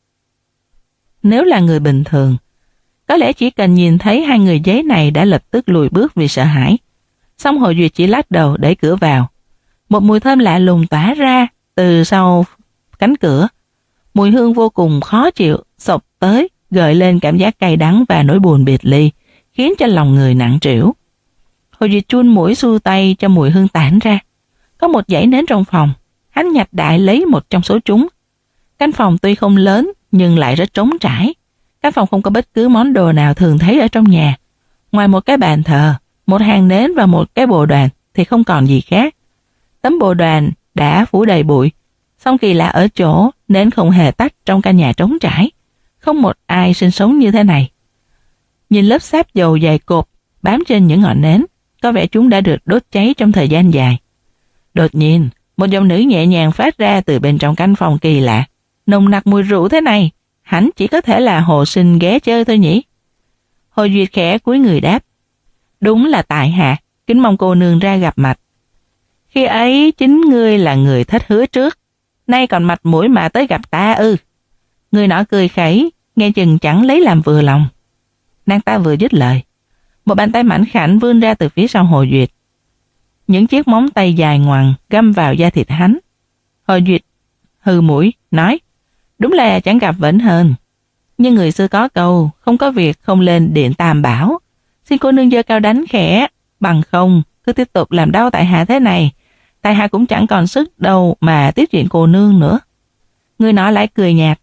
Nếu là người bình thường, có lẽ chỉ cần nhìn thấy hai người giấy này đã lập tức lùi bước vì sợ hãi. Xong Hồ Duyệt chỉ lắc đầu đẩy cửa vào. Một mùi thơm lạ lùng tỏa ra từ sau cánh cửa. Mùi hương vô cùng khó chịu xộc tới, gợi lên cảm giác cay đắng và nỗi buồn biệt ly, khiến cho lòng người nặng trĩu. Hồ Duyệt chun mũi xua tay cho mùi hương tản ra. Có một dãy nến trong phòng, hắn nhặt đại lấy một trong số chúng. Căn phòng tuy không lớn nhưng lại rất trống trải. Căn phòng không có bất cứ món đồ nào thường thấy ở trong nhà. Ngoài một cái bàn thờ, một hàng nến và một cái bồ đoàn thì không còn gì khác. Tấm bồ đoàn đã phủ đầy bụi. Song kỳ lạ ở chỗ nến không hề tắt trong căn nhà trống trải. Không một ai sinh sống như thế này. Nhìn lớp sáp dầu dày cộp bám trên những ngọn nến, có vẻ chúng đã được đốt cháy trong thời gian dài. Đột nhiên, một giọng nữ nhẹ nhàng phát ra từ bên trong căn phòng kỳ lạ. Nồng nặc mùi rượu thế này, hắn chỉ có thể là Hồ Sinh ghé chơi thôi nhỉ? Hồ Duyệt khẽ cúi người đáp, đúng là tại hạ, kính mong cô nương ra gặp mặt. Khi ấy chính ngươi là người thất hứa trước, nay còn mặt mũi mà tới gặp ta ư? Người nọ cười khẩy, nghe chừng chẳng lấy làm vừa lòng. Nàng ta vừa dứt lời, một bàn tay mảnh khảnh vươn ra từ phía sau Hồ Duyệt. Những chiếc móng tay dài ngoằng găm vào da thịt hắn. Hồ Duyệt hừ mũi, nói, đúng là chẳng gặp vẫn hơn. Nhưng người xưa có câu, không có việc không lên điện tam bảo. Xin cô nương giơ cao đánh khẽ, bằng không, cứ tiếp tục làm đau tại hạ thế này. Tại hạ cũng chẳng còn sức đâu mà tiếp chuyện cô nương nữa. Người nọ lại cười nhạt.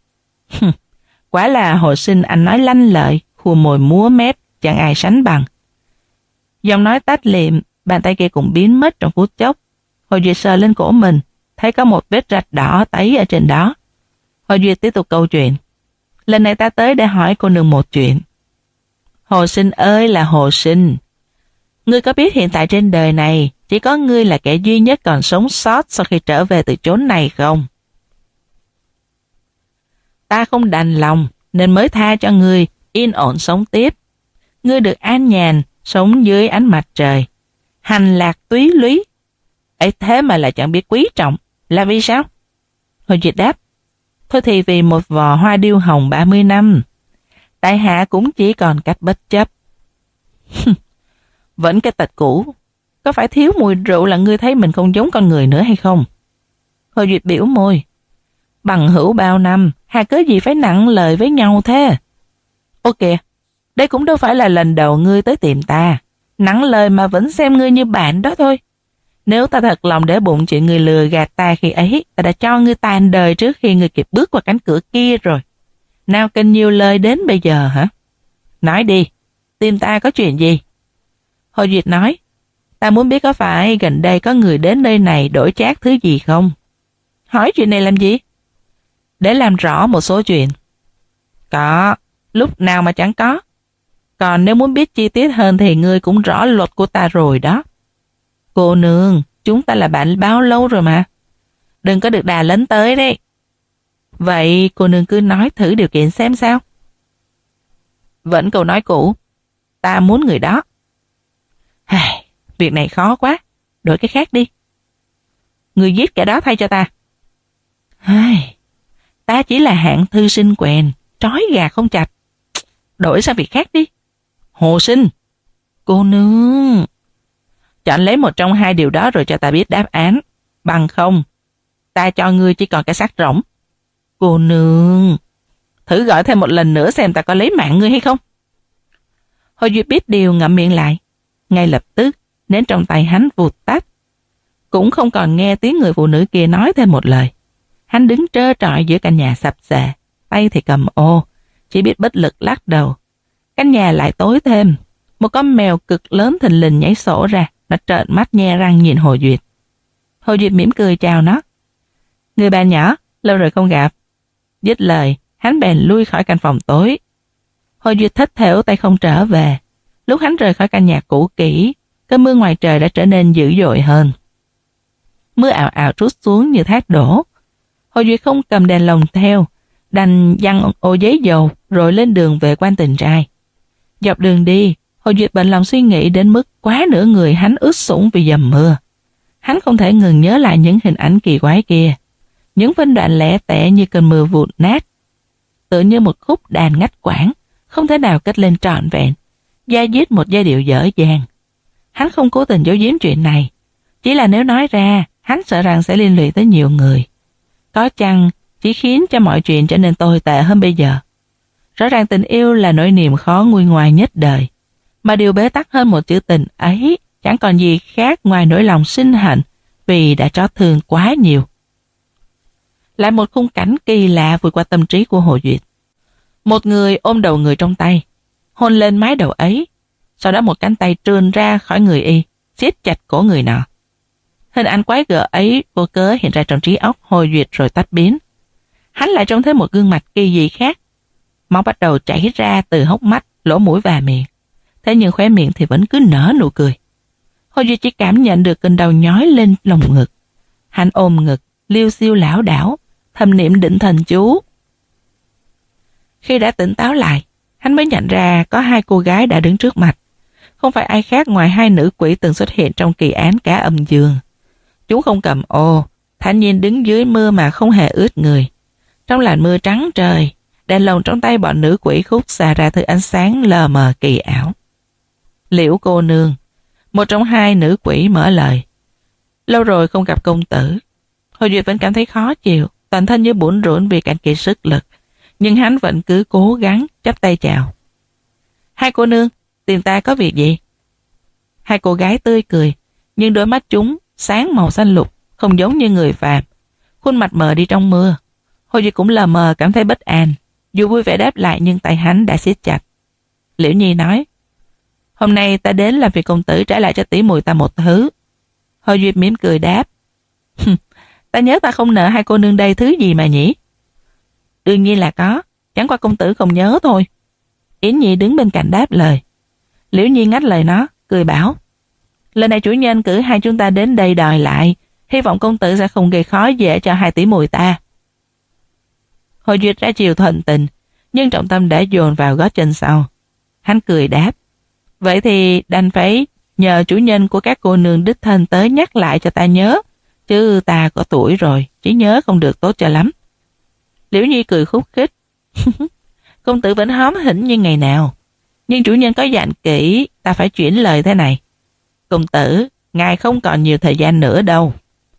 Quả là Hồ Sinh anh nói lanh lợi, khua mồi múa mép, chẳng ai sánh bằng. Giọng nói tách liệm, bàn tay kia cũng biến mất trong phút chốc. Hồ Duyệt sờ lên cổ mình, thấy có một vết rạch đỏ tấy ở trên đó. Hồ Duyệt tiếp tục câu chuyện. Lần này ta tới để hỏi cô nương một chuyện. Hồ Sinh ơi là Hồ Sinh, ngươi có biết hiện tại trên đời này chỉ có ngươi là kẻ duy nhất còn sống sót sau khi trở về từ chốn này không? Ta không đành lòng nên mới tha cho ngươi yên ổn sống tiếp. Ngươi được an nhàn sống dưới ánh mặt trời, hành lạc túy lúy. Ấy thế mà lại chẳng biết quý trọng, là vì sao? Hồ Duyệt đáp, thôi thì vì một vò hoa điêu hồng ba mươi năm, tại hạ cũng chỉ còn cách bất chấp. Vẫn cái tật cũ, có phải thiếu mùi rượu là ngươi thấy mình không giống con người nữa hay không? Hồ Duyệt biểu môi, bằng hữu bao năm, hà cớ gì phải nặng lời với nhau thế? Ô kìa, đây cũng đâu phải là lần đầu ngươi tới tìm ta, nặng lời mà vẫn xem ngươi như bạn đó thôi. Nếu ta thật lòng để bụng chuyện ngươi lừa gạt ta khi ấy, ta đã cho ngươi tàn đời trước khi ngươi kịp bước qua cánh cửa kia rồi. Nào cần nhiều lời đến bây giờ hả? Nói đi, tìm ta có chuyện gì? Hồ Duyệt nói, ta muốn biết có phải gần đây có người đến nơi này đổi chác thứ gì không? Hỏi chuyện này làm gì? Để làm rõ một số chuyện. Có, lúc nào mà chẳng có. Còn nếu muốn biết chi tiết hơn thì ngươi cũng rõ luật của ta rồi đó. Cô nương, chúng ta là bạn bao lâu rồi mà. Đừng có được đà lấn tới đấy. Vậy cô nương cứ nói thử điều kiện xem sao. Vẫn câu nói cũ, ta muốn người đó. Hài, việc này khó quá, đổi cái khác đi. Người giết kẻ đó thay cho ta. Hài, ta chỉ là hạng thư sinh quèn, trói gà không chặt. Đổi sang việc khác đi. Hồ Sinh. Cô nương. Chọn lấy một trong hai điều đó rồi cho ta biết đáp án. Bằng không, ta cho ngươi chỉ còn cái xác rỗng. Cô nương. Thử gọi thêm một lần nữa xem ta có lấy mạng ngươi hay không. Hồ Duyệt biết điều ngậm miệng lại. Ngay lập tức, nến trong tay hắn vụt tắt. Cũng không còn nghe tiếng người phụ nữ kia nói thêm một lời. Hắn đứng trơ trọi giữa căn nhà sập xệ, tay thì cầm ô, chỉ biết bất lực lắc đầu. Căn nhà lại tối thêm. Một con mèo cực lớn thình lình nhảy sổ ra, nó trợn mắt nhe răng nhìn Hồ Duyệt. Hồ Duyệt mỉm cười chào nó. Người bạn nhỏ, lâu rồi không gặp. Dứt lời, hắn bèn lui khỏi căn phòng tối. Hồ Duyệt thất thểu tay không trở về. Lúc hắn rời khỏi căn nhà cũ kỹ, cơn mưa ngoài trời đã trở nên dữ dội hơn. Mưa ào ào trút xuống như thác đổ. Hồ Duyệt không cầm đèn lồng theo, đành giăng ô giấy dầu rồi lên đường về quan Tình Trai. Dọc đường đi, Hồ Duyệt bận lòng suy nghĩ đến mức quá nửa người hắn ướt sũng vì dầm mưa. Hắn không thể ngừng nhớ lại những hình ảnh kỳ quái kia, những phân đoạn lẻ tẻ như cơn mưa vụn nát, tựa như một khúc đàn ngắt quãng, không thể nào cất lên trọn vẹn, da diết một giai điệu dở dang. Hắn không cố tình giấu giếm chuyện này, chỉ là nếu nói ra, hắn sợ rằng sẽ liên lụy tới nhiều người. Có chăng chỉ khiến cho mọi chuyện trở nên tồi tệ hơn bây giờ. Rõ ràng tình yêu là nỗi niềm khó nguôi ngoai nhất đời, mà điều bế tắc hơn một chữ tình ấy chẳng còn gì khác ngoài nỗi lòng sinh hận vì đã trót thương quá nhiều. Lại một khung cảnh kỳ lạ vượt qua tâm trí của Hồ Duyệt. Một người ôm đầu người trong tay, hôn lên mái đầu ấy, sau đó một cánh tay trườn ra khỏi người y, siết chặt cổ người nọ. Hình ảnh quái gở ấy vô cớ hiện ra trong trí óc Hồ Duyệt rồi tách biến. Hắn lại trông thấy một gương mặt kỳ dị khác. Máu bắt đầu chảy ra từ hốc mắt, lỗ mũi và miệng. Thế nhưng khóe miệng thì vẫn cứ nở nụ cười. Hồ Duyệt chỉ cảm nhận được cơn đau nhói lên lồng ngực. Hắn ôm ngực, liêu xiêu lảo đảo, thầm niệm định thần chú. Khi đã tỉnh táo lại, hắn mới nhận ra có hai cô gái đã đứng trước mặt. Không phải ai khác ngoài hai nữ quỷ từng xuất hiện trong kỳ án Cá Âm Dương. Chúng không cầm ô, thản nhiên đứng dưới mưa mà không hề ướt người. Trong làn mưa trắng trời, đèn lồng trong tay bọn nữ quỷ khúc xà ra thứ ánh sáng lờ mờ kỳ ảo. Liễu cô nương, một trong hai nữ quỷ mở lời. Lâu rồi không gặp công tử. Hồ Duyệt vẫn cảm thấy khó chịu, toàn thân như bủn rủn vì cạn kiệt sức lực, nhưng hắn vẫn cứ cố gắng chắp tay chào. Hai cô nương, tìm ta có việc gì? Hai cô gái tươi cười, nhưng đôi mắt chúng sáng màu xanh lục, không giống như người phàm. Khuôn mặt mờ đi trong mưa. Hồ Duyệt cũng lờ mờ cảm thấy bất an. Dù vui vẻ đáp lại nhưng tay hắn đã siết chặt. Liễu Nhi nói, hôm nay ta đến làm việc công tử trả lại cho tỷ muội ta một thứ. Hồ Duyệt mỉm cười đáp, ta nhớ ta không nợ hai cô nương đây thứ gì mà nhỉ? Đương nhiên là có, chẳng qua công tử không nhớ thôi. Yến Nhi đứng bên cạnh đáp lời. Liễu Nhi ngắt lời nó, cười bảo, lần này chủ nhân cử hai chúng ta đến đây đòi lại, hy vọng công tử sẽ không gây khó dễ cho hai tỷ muội ta. Hồ Duyệt ra chiều thuận tình, nhưng trọng tâm đã dồn vào gót chân sau. Hắn cười đáp, vậy thì đành phải nhờ chủ nhân của các cô nương đích thân tới nhắc lại cho ta nhớ, chứ ta có tuổi rồi, trí nhớ không được tốt cho lắm. Liễu Nhi cười khúc khích, công tử vẫn hóm hỉnh như ngày nào, nhưng chủ nhân có dặn kỹ ta phải chuyển lời thế này. Công tử, ngài không còn nhiều thời gian nữa đâu.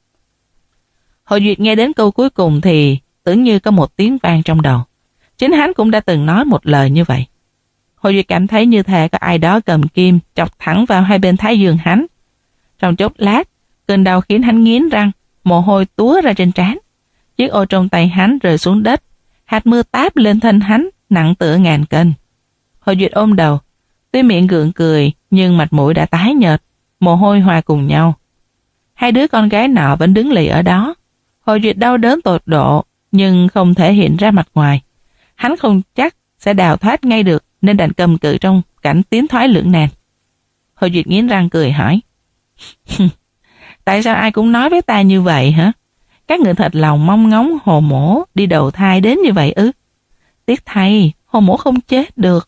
Hồ Duyệt nghe đến câu cuối cùng thì tưởng như có một tiếng vang trong đầu. Chính hắn cũng đã từng nói một lời như vậy. Hồ Duyệt cảm thấy như thể có ai đó cầm kim chọc thẳng vào hai bên thái dương hắn. Trong chốc lát, cơn đau khiến hắn nghiến răng, mồ hôi túa ra trên trán. Chiếc ô trong tay hắn rơi xuống đất, hạt mưa táp lên thân hắn, nặng tựa ngàn cân. Hồ Duyệt ôm đầu, tuy miệng gượng cười nhưng mặt mũi đã tái nhợt, mồ hôi hòa cùng nhau. Hai đứa con gái nọ vẫn đứng lì ở đó. Hồ Duyệt đau đớn tột độ nhưng không thể hiện ra mặt ngoài. Hắn không chắc sẽ đào thoát ngay được nên đành cầm cự trong cảnh tiến thoái lưỡng nan. Hồ Duyệt nghiến răng cười hỏi, tại sao ai cũng nói với ta như vậy hả? Các người thật lòng mong ngóng Hồ Mỗ đi đầu thai đến như vậy ư? Tiếc thay, Hồ Mỗ không chết được.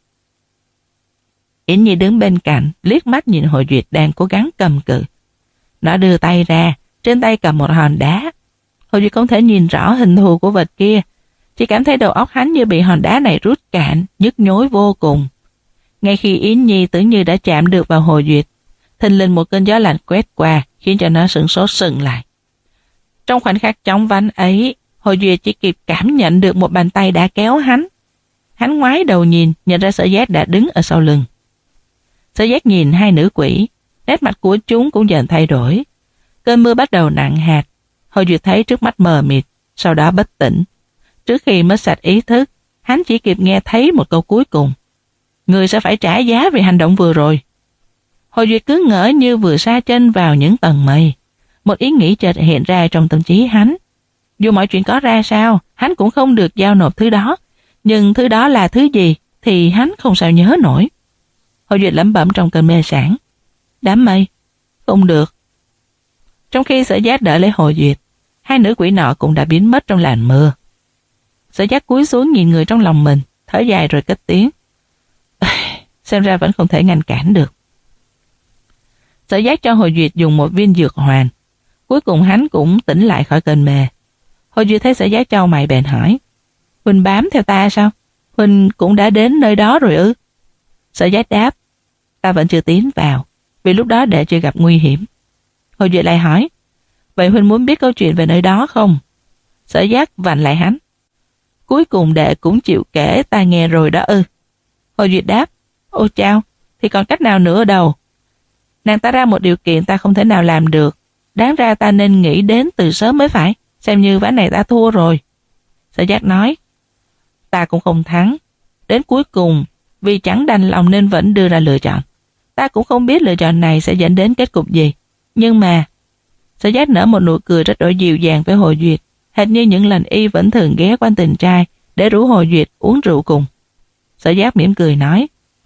Yến Nhi đứng bên cạnh, liếc mắt nhìn Hồ Duyệt đang cố gắng cầm cự. Nó đưa tay ra, trên tay cầm một hòn đá. Hồ Duyệt không thể nhìn rõ hình thù của vật kia, chỉ cảm thấy đầu óc hắn như bị hòn đá này rút cạn, nhức nhối vô cùng. Ngay khi Yến Nhi tưởng như đã chạm được vào Hồ Duyệt, thình lình một cơn gió lạnh quét qua, khiến cho nó sửng sốt sừng lại. Trong khoảnh khắc chóng vánh ấy, Hồ Duyệt chỉ kịp cảm nhận được một bàn tay đã kéo hắn. Hắn ngoái đầu nhìn, nhận ra Sở Giác đã đứng ở sau lưng. Sở Giác nhìn hai nữ quỷ, nét mặt của chúng cũng dần thay đổi. Cơn mưa bắt đầu nặng hạt. Hồ Duyệt thấy trước mắt mờ mịt, sau đó bất tỉnh. Trước khi mất sạch ý thức, hắn chỉ kịp nghe thấy một câu cuối cùng. Người sẽ phải trả giá vì hành động vừa rồi. Hồ Duyệt cứ ngỡ như vừa sa chân vào những tầng mây. Một ý nghĩ chợt hiện ra trong tâm trí hắn. Dù mọi chuyện có ra sao, hắn cũng không được giao nộp thứ đó. Nhưng thứ đó là thứ gì thì hắn không sao nhớ nổi. Hồ Duyệt lẩm bẩm trong cơn mê sản. Đám mây, không được. Trong khi Sở Giác đợi lấy Hồ Duyệt, hai nữ quỷ nọ cũng đã biến mất trong làn mưa. Sở Giác cúi xuống nhìn người trong lòng mình, thở dài rồi cất tiếng. Xem ra vẫn không thể ngăn cản được. Sở Giác cho Hồ Duyệt dùng một viên dược hoàn. Cuối cùng hắn cũng tỉnh lại khỏi cơn mê. Hồ Duyệt thấy Sở Giác chau mày bèn hỏi. Huỳnh bám theo ta sao? Huỳnh cũng đã đến nơi đó rồi ư? Sở Giác đáp. Ta vẫn chưa tiến vào, vì lúc đó đệ chưa gặp nguy hiểm. Hồ Duyệt lại hỏi. Vậy Huỳnh muốn biết câu chuyện về nơi đó không? Sở Giác vặn lại hắn. Cuối cùng đệ cũng chịu kể ta nghe rồi đó ư? Hồ Duyệt đáp. Ô chao, thì còn cách nào nữa đâu. Nàng ta ra một điều kiện ta không thể nào làm được. Đáng ra ta nên nghĩ đến từ sớm mới phải. Xem như ván này ta thua rồi. Sở Giác nói. Ta cũng không thắng. Đến cuối cùng, vì chẳng đành lòng nên vẫn đưa ra lựa chọn. Ta cũng không biết lựa chọn này sẽ dẫn đến kết cục gì. Nhưng mà... Sở Giác nở một nụ cười rất đổi dịu dàng với Hồ Duyệt. Hệt như những lần y vẫn thường ghé quanh tình trai để rủ Hồ Duyệt uống rượu cùng. Sở Giác mỉm cười nói.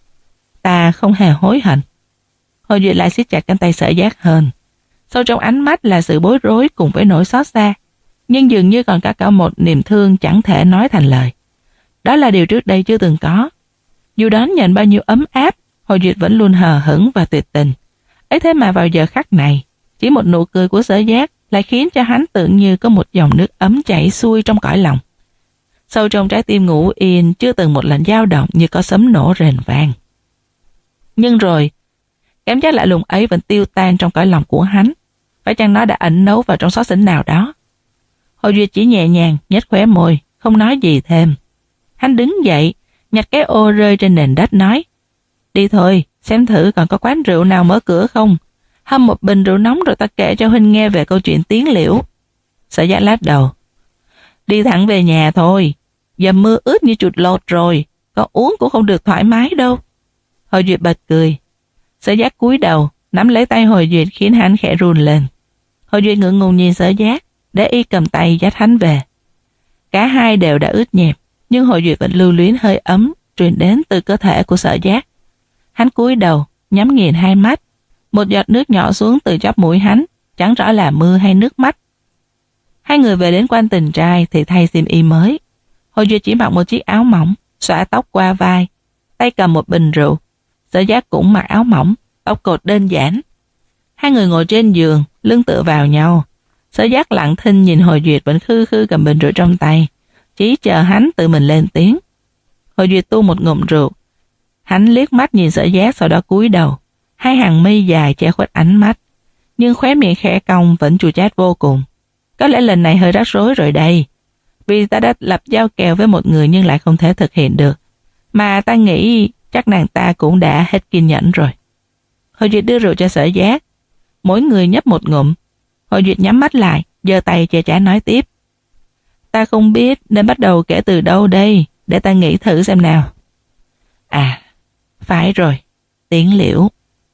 Ta không hề hối hận. Hồ Duyệt lại siết chặt cánh tay Sở Giác hơn. Sâu trong ánh mắt là sự bối rối cùng với nỗi xót xa. Nhưng dường như còn có cả một niềm thương chẳng thể nói thành lời. Đó là điều trước đây chưa từng có. Dù đón nhận bao nhiêu ấm áp, Hồ Duyệt vẫn luôn hờ hững và tuyệt tình. Ấy thế mà vào giờ khắc này, chỉ một nụ cười của Sở Giác lại khiến cho hắn tưởng như có một dòng nước ấm chảy xuôi trong cõi lòng. Sâu trong trái tim ngủ yên chưa từng một lần dao động như có sấm nổ rền vang. Nhưng rồi, cảm giác lạ lùng ấy vẫn tiêu tan trong cõi lòng của hắn. Phải chăng nó đã ẩn nấu vào trong xó xỉnh nào đó? Hồ Duyệt chỉ nhẹ nhàng nhếch khóe môi, không nói gì thêm. Hắn đứng dậy, nhặt cái ô rơi trên nền đất nói. Đi thôi, xem thử còn có quán rượu nào mở cửa không. Hâm một bình rượu nóng rồi ta kể cho huynh nghe về câu chuyện Tiến Liễu. Sở Giác lắc đầu. Đi thẳng về nhà thôi. Giờ mưa ướt như chuột lột rồi, có uống cũng không được thoải mái đâu. Hồ Duyệt bật cười. Sở Giác cúi đầu, nắm lấy tay Hồ Duyệt khiến hắn khẽ run lên. Hồ Duyệt ngượng ngùng nhìn Sở Giác, để y cầm tay dắt hắn về. Cả hai đều đã ướt nhẹp, nhưng Hồ Duyệt vẫn lưu luyến hơi ấm truyền đến từ cơ thể của Sở Giác. Hắn cúi đầu, nhắm nghiền hai mắt. Một giọt nước nhỏ xuống từ chóp mũi hắn, chẳng rõ là mưa hay nước mắt. Hai người về đến quan tình trai thì thay xiêm y mới. Hồ Duyệt chỉ mặc một chiếc áo mỏng, xõa tóc qua vai, tay cầm một bình rượu. Sở Giác cũng mặc áo mỏng, tóc cột đơn giản. Hai người ngồi trên giường, lưng tựa vào nhau. Sở Giác lặng thinh nhìn Hồ Duyệt vẫn khư khư cầm bình rượu trong tay, chỉ chờ hắn tự mình lên tiếng. Hồ Duyệt tu một ngụm rượu. Hắn liếc mắt nhìn Sở Giác, sau đó cúi đầu. Hai hàng mi dài che khuất ánh mắt, nhưng khóe miệng khẽ cong vẫn chua chát vô cùng. Có lẽ lần này hơi rắc rối rồi đây, vì ta đã lập giao kèo với một người nhưng lại không thể thực hiện được. Mà ta nghĩ chắc nàng ta cũng đã hết kiên nhẫn rồi. Hồ Duyệt đưa rượu cho Sở Giác. Mỗi người nhấp một ngụm. Hồ Duyệt nhắm mắt lại, giơ tay che chắn nói tiếp. Ta không biết nên bắt đầu kể từ đâu đây, để ta nghĩ thử xem nào. À, phải rồi, Tiến Liễu.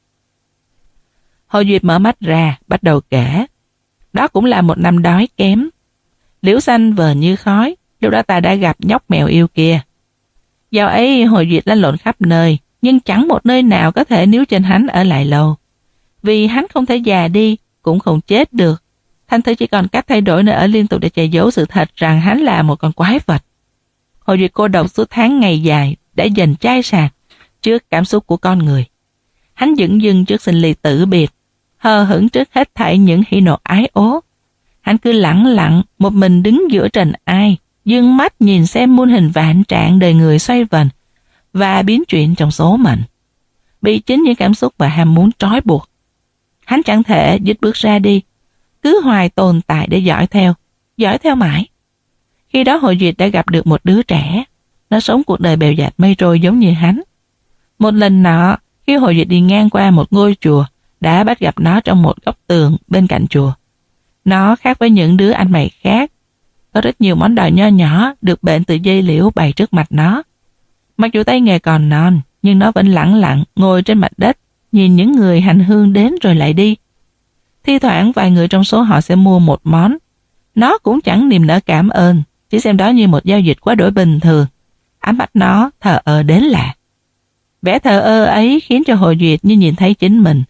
Hồ Duyệt mở mắt ra, bắt đầu kể. Đó cũng là một năm đói kém. Liễu xanh vờn như khói, lúc đó ta đã gặp nhóc mèo yêu kia. Dạo ấy Hồ Duyệt lăn lộn khắp nơi, nhưng chẳng một nơi nào có thể níu chân hắn ở lại lâu. Vì hắn không thể già đi, cũng không chết được. Thanh Thư chỉ còn cách thay đổi nơi ở liên tục để che giấu sự thật rằng hắn là một con quái vật. Hồ Duyệt cô độc suốt tháng ngày dài đã dần chai sạc trước cảm xúc của con người. Hắn dửng dưng trước sinh ly tử biệt, hờ hững trước hết thảy những hỉ nộ ái ố. Hắn cứ lẳng lặng một mình đứng giữa trần ai, dương mắt nhìn xem muôn hình vạn trạng đời người xoay vần và biến chuyển trong số mệnh, bị chính những cảm xúc và ham muốn trói buộc. Hắn chẳng thể dứt bước ra đi, cứ hoài tồn tại để dõi theo, dõi theo mãi. Khi đó Hồ Duyệt đã gặp được một đứa trẻ, nó sống cuộc đời bèo dạt mây trôi giống như hắn. Một lần nọ, khi Hồ Duyệt đi ngang qua một ngôi chùa, đã bắt gặp nó trong một góc tường bên cạnh chùa. Nó khác với những đứa anh mày khác, có rất nhiều món đồ nho nhỏ được bện từ dây liễu bày trước mặt nó. Mặc dù tay nghề còn non, nhưng nó vẫn lẳng lặng ngồi trên mặt đất, nhìn những người hành hương đến rồi lại đi. Thi thoảng vài người trong số họ sẽ mua một món. Nó cũng chẳng niềm nở cảm ơn, chỉ xem đó như một giao dịch quá đổi bình thường. Ánh mắt nó thờ ơ đến lạ. Vẻ thờ ơ ấy khiến cho Hồ Duyệt như nhìn thấy chính mình.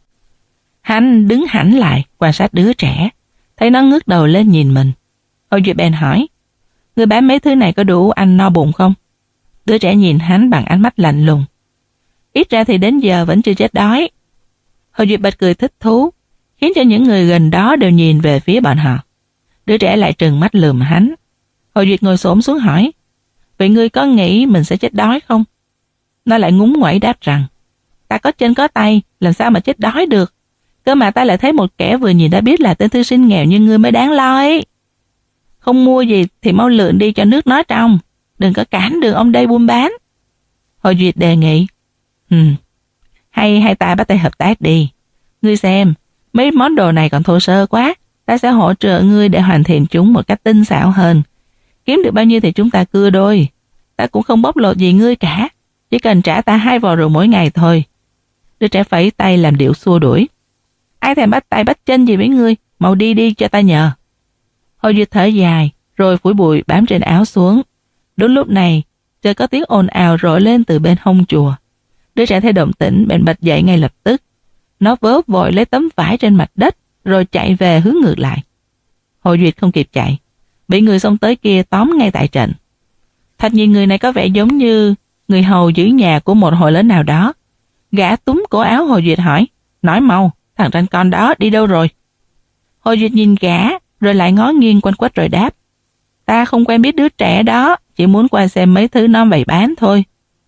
Hắn đứng hẳn lại quan sát đứa trẻ, thấy nó ngước đầu lên nhìn mình. Hồ Duyệt bèn hỏi, người bán mấy thứ này có đủ ăn no bụng không? Đứa trẻ nhìn hắn bằng ánh mắt lạnh lùng. Ít ra thì đến giờ vẫn chưa chết đói. Hồ Duyệt bật cười thích thú, khiến cho những người gần đó đều nhìn về phía bọn họ. Đứa trẻ lại trừng mắt lườm hắn. Hồ Duyệt ngồi xổm xuống hỏi, vậy ngươi có nghĩ mình sẽ chết đói không? Nó lại ngúng nguẩy đáp rằng, ta có chân có tay, làm sao mà chết đói được? Cơ mà ta lại thấy một kẻ vừa nhìn đã biết là tên thư sinh nghèo như ngươi mới đáng lo ấy. Không mua gì thì mau lượn đi cho nước nó trong, đừng có cản đường ông đây buôn bán. Hồ Duyệt đề nghị, Ừm, hay hai ta bắt tay hợp tác đi. Ngươi xem, mấy món đồ này còn thô sơ quá, ta sẽ hỗ trợ ngươi để hoàn thiện chúng một cách tinh xảo hơn. Kiếm được bao nhiêu thì chúng ta cưa đôi. Ta cũng không bóc lột gì ngươi cả, chỉ cần trả ta hai vò rượu mỗi ngày thôi. Đứa trẻ phẩy tay làm điệu xua đuổi. Ai thèm bắt tay bắt chân gì với ngươi, mau đi đi cho ta nhờ. Hồ Duyệt thở dài, rồi phủi bụi bám trên áo xuống. Đúng lúc này, chợt có tiếng ồn ào rội lên từ bên hông chùa. Đứa trẻ thấy động tĩnh bèn bật dậy ngay lập tức. Nó vớ vội lấy tấm vải trên mặt đất, rồi chạy về hướng ngược lại. Hồ Duyệt không kịp chạy, bị người xông tới kia tóm ngay tại trận. Thật nhìn người này có vẻ giống như người hầu giữ nhà của một hội lớn nào đó. Gã túm cổ áo Hồ Duyệt hỏi, nói mau, thằng ranh con đó đi đâu rồi? Hồ Duyệt nhìn gã, rồi lại ngó nghiêng quanh quất rồi đáp, ta không quen biết đứa trẻ đó, chỉ muốn qua xem mấy thứ nó bày bán thôi.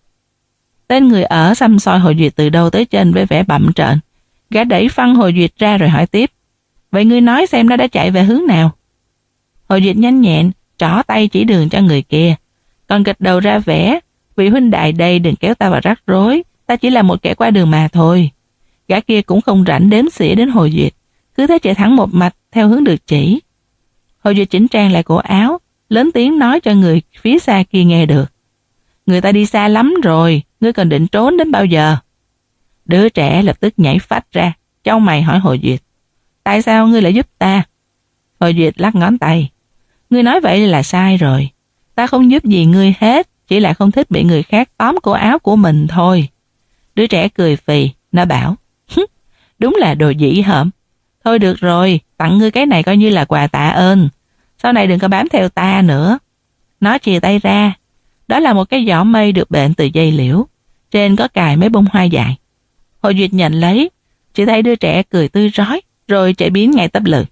Tên người ở xăm soi Hồ Duyệt từ đầu tới chân với vẻ bặm trợn. Gã đẩy phăng Hồ Duyệt ra rồi hỏi tiếp, vậy ngươi nói xem nó đã chạy về hướng nào? Hồ Duyệt nhanh nhẹn, trỏ tay chỉ đường cho người kia, còn gật đầu ra vẻ, vị huynh đại đây đừng kéo ta vào rắc rối, ta chỉ là một kẻ qua đường mà thôi. Gã kia cũng không rảnh đếm xỉa đến Hồ Duyệt, cứ thế chạy thẳng một mạch theo hướng được chỉ. Hồ Duyệt chỉnh trang lại cổ áo, lớn tiếng nói cho người phía xa kia nghe được, người ta đi xa lắm rồi, ngươi còn định trốn đến bao giờ? Đứa trẻ lập tức nhảy phách ra, chau mày hỏi Hồ Duyệt, tại sao ngươi lại giúp ta? Hồ Duyệt lắc ngón tay, ngươi nói vậy là sai rồi, ta không giúp gì ngươi hết, chỉ là không thích bị người khác tóm cổ áo của mình thôi. Đứa trẻ cười phì, nó bảo, đúng là đồ dĩ hợm. Thôi được rồi, tặng ngươi cái này coi như là quà tạ ơn, sau này đừng có bám theo ta nữa. Nó chìa tay ra, đó là một cái giỏ mây được bện từ dây liễu, trên có cài mấy bông hoa dài. Hồ Duyệt nhận lấy, chỉ thấy đứa trẻ cười tươi rói, rồi chạy biến ngay tấp lự.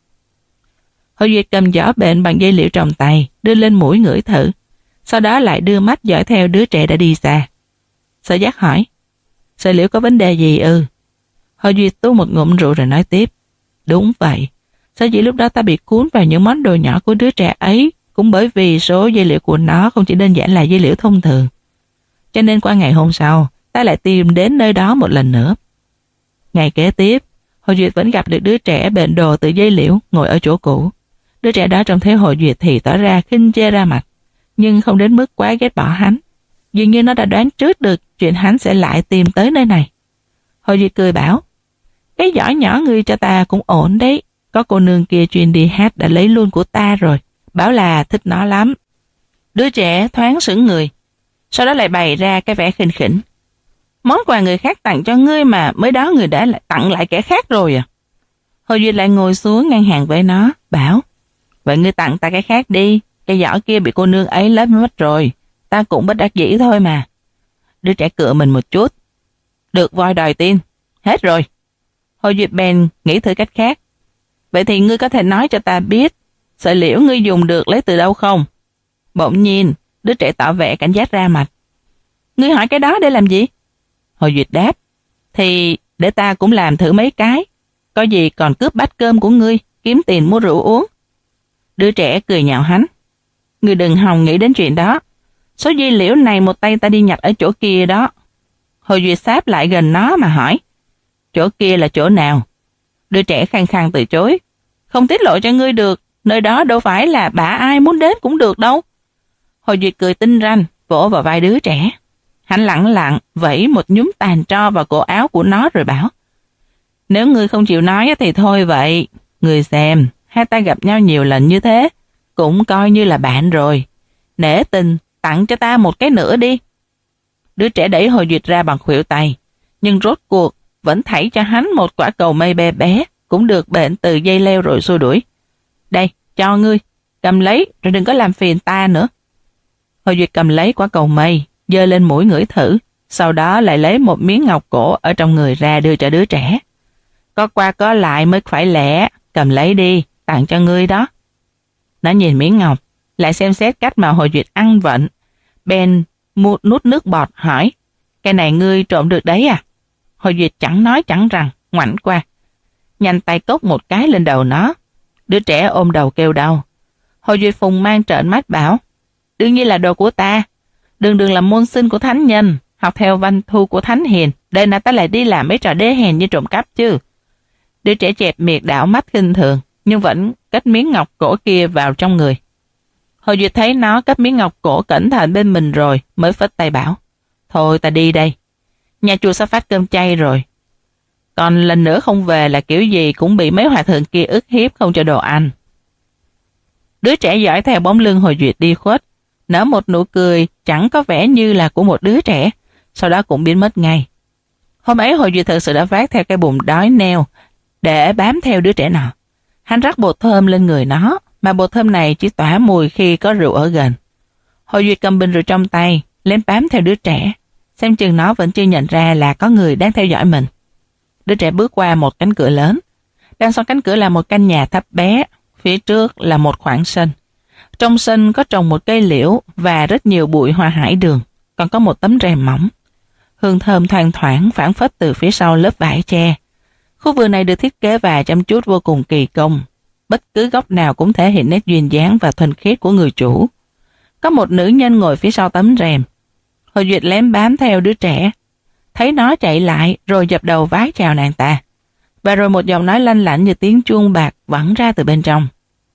Hồ Duyệt cầm giỏ bện bằng dây liễu trong tay, đưa lên mũi ngửi thử, sau đó lại đưa mắt dõi theo đứa trẻ đã đi xa. Sở Giác hỏi, sợi liễu có vấn đề gì ư? Hồ Duyệt tu một ngụm rượu rồi nói tiếp, đúng vậy, sở dĩ lúc đó ta bị cuốn vào những món đồ nhỏ của đứa trẻ ấy, cũng bởi vì số dây liễu của nó không chỉ đơn giản là dây liễu thông thường. Cho nên qua ngày hôm sau, ta lại tìm đến nơi đó một lần nữa. Ngày kế tiếp, Hồ Duyệt vẫn gặp được đứa trẻ bệnh đồ từ dây liễu ngồi ở chỗ cũ. Đứa trẻ đó trông thấy Hồ Duyệt thì tỏ ra khinh chê ra mặt, nhưng không đến mức quá ghét bỏ hắn. Dường như nó đã đoán trước được chuyện hắn sẽ lại tìm tới nơi này. Hồ Duyệt cười bảo, cái giỏ nhỏ ngươi cho ta cũng ổn đấy, có cô nương kia chuyên đi hát đã lấy luôn của ta rồi, bảo là thích nó lắm. Đứa trẻ thoáng sững người, sau đó lại bày ra cái vẻ khinh khỉnh. Món quà người khác tặng cho ngươi mà mới đó người đã lại tặng lại kẻ khác rồi à? Hồ Duyệt lại ngồi xuống ngang hàng với nó, bảo, vậy ngươi tặng ta cái khác đi, cái giỏ kia bị cô nương ấy lấy mất rồi, ta cũng bất đắc dĩ thôi mà. Đứa trẻ cựa mình một chút, được voi đòi tiên, hết rồi. Hồ Duyệt bèn nghĩ thử cách khác, vậy thì ngươi có thể nói cho ta biết, sợi liễu ngươi dùng được lấy từ đâu không? Bỗng nhiên, đứa trẻ tỏ vẻ cảnh giác ra mặt. Ngươi hỏi cái đó để làm gì? Hồ Duyệt đáp, thì để ta cũng làm thử mấy cái, có gì còn cướp bát cơm của ngươi, kiếm tiền mua rượu uống. Đứa trẻ cười nhạo hắn, ngươi đừng hòng nghĩ đến chuyện đó, số dây liễu này một tay ta đi nhặt ở chỗ kia đó. Hồ Duyệt sáp lại gần nó mà hỏi, chỗ kia là chỗ nào? Đứa trẻ khăng khăng từ chối, không tiết lộ cho ngươi được, nơi đó đâu phải là bả ai muốn đến cũng được đâu. Hồ Duyệt cười tinh ranh, vỗ vào vai đứa trẻ. Hắn lẳng lặng vẫy một nhúm tàn tro vào cổ áo của nó rồi bảo, nếu ngươi không chịu nói thì thôi vậy, ngươi xem, hai ta gặp nhau nhiều lần như thế, cũng coi như là bạn rồi. Nể tình, tặng cho ta một cái nữa đi. Đứa trẻ đẩy Hồ Duyệt ra bằng khuỷu tay, nhưng rốt cuộc vẫn thảy cho hắn một quả cầu mây bé bé, cũng được bệnh từ dây leo rồi xua đuổi. Đây, cho ngươi, cầm lấy rồi đừng có làm phiền ta nữa. Hồ Duyệt cầm lấy quả cầu mây, giơ lên mũi ngửi thử, sau đó lại lấy một miếng ngọc cổ ở trong người ra đưa cho đứa trẻ. Có qua có lại mới phải lẽ, cầm lấy đi, tặng cho ngươi đó. Nó nhìn miếng ngọc, lại xem xét cách mà Hồ Duyệt ăn vận, bèn một nút nước bọt hỏi, cái này ngươi trộm được đấy à? Hồ Duyệt chẳng nói chẳng rằng, ngoảnh qua, nhanh tay cốc một cái lên đầu nó. Đứa trẻ ôm đầu kêu đau. Hồ Duyệt phùng mang trợn mắt bảo, đương nhiên là đồ của ta, đường đường là môn sinh của thánh nhân, học theo văn thu của thánh hiền, đây nào ta lại đi làm mấy trò đê hèn như trộm cắp chứ. Đứa trẻ chẹp miệt đảo mắt khinh thường, nhưng vẫn cất miếng ngọc cổ kia vào trong người. Hồ Duyệt thấy nó cất miếng ngọc cổ cẩn thận bên mình rồi, mới phất tay bảo, thôi ta đi đây, nhà chùa sắp phát cơm chay rồi. Còn lần nữa không về là kiểu gì cũng bị mấy hòa thượng kia ức hiếp không cho đồ ăn. Đứa trẻ dõi theo bóng lưng Hồ Duyệt đi khuất, nở một nụ cười chẳng có vẻ như là của một đứa trẻ, sau đó cũng biến mất ngay. Hôm ấy Hồ Duyệt thực sự đã vác theo cái bụng đói neo để bám theo đứa trẻ nọ. Hắn rắc bột thơm lên người nó, mà bột thơm này chỉ tỏa mùi khi có rượu ở gần. Hồ Duyệt cầm bình rượu trong tay, lên bám theo đứa trẻ, xem chừng nó vẫn chưa nhận ra là có người đang theo dõi mình. Đứa trẻ bước qua một cánh cửa lớn. Đằng sau cánh cửa là một căn nhà thấp bé, phía trước là một khoảng sân. Trong sân có trồng một cây liễu và rất nhiều bụi hoa hải đường, còn có một tấm rèm mỏng. Hương thơm thoang thoảng phảng phất từ phía sau lớp vải tre. Khu vườn này được thiết kế và chăm chút vô cùng kỳ công. Bất cứ góc nào cũng thể hiện nét duyên dáng và thuần khiết của người chủ. Có một nữ nhân ngồi phía sau tấm rèm. Hồ Duyệt lém bám theo đứa trẻ, thấy nó chạy lại rồi dập đầu vái chào nàng ta. Và rồi một giọng nói lanh lảnh như tiếng chuông bạc vẳng ra từ bên trong.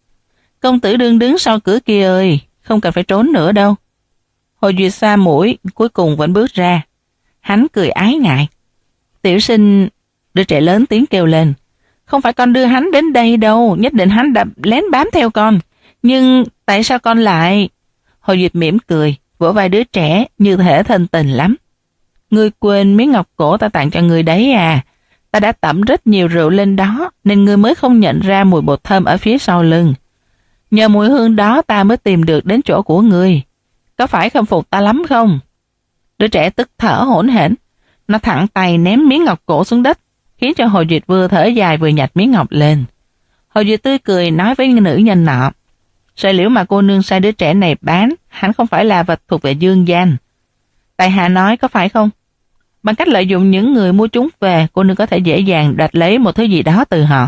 Công tử đương đứng sau cửa kia ơi, không cần phải trốn nữa đâu. Hồ Duyệt xoa mũi, cuối cùng vẫn bước ra. Hắn cười ái ngại. Tiểu sinh, đứa trẻ lớn tiếng kêu lên. Không phải con đưa hắn đến đây đâu, nhất định hắn đã lén bám theo con. Nhưng tại sao con lại... Hồ Duyệt mỉm cười, vỗ vai đứa trẻ như thể thân tình lắm. Ngươi quên miếng ngọc cổ ta tặng cho ngươi đấy à. Ta đã tẩm rất nhiều rượu lên đó, nên ngươi mới không nhận ra mùi bột thơm ở phía sau lưng. Nhờ mùi hương đó ta mới tìm được đến chỗ của ngươi. Có phải khâm phục ta lắm không? Đứa trẻ tức thở hổn hển. Nó thẳng tay ném miếng ngọc cổ xuống đất, khiến cho Hồ Duyệt vừa thở dài vừa nhặt miếng ngọc lên. Hồ Duyệt tươi cười nói với nữ nhân nọ. Sợi liễu mà cô nương sai đứa trẻ này bán, hắn không phải là vật thuộc về dương gian. Tại hạ nói có phải không? Bằng cách lợi dụng những người mua chúng về, cô nương có thể dễ dàng đoạt lấy một thứ gì đó từ họ.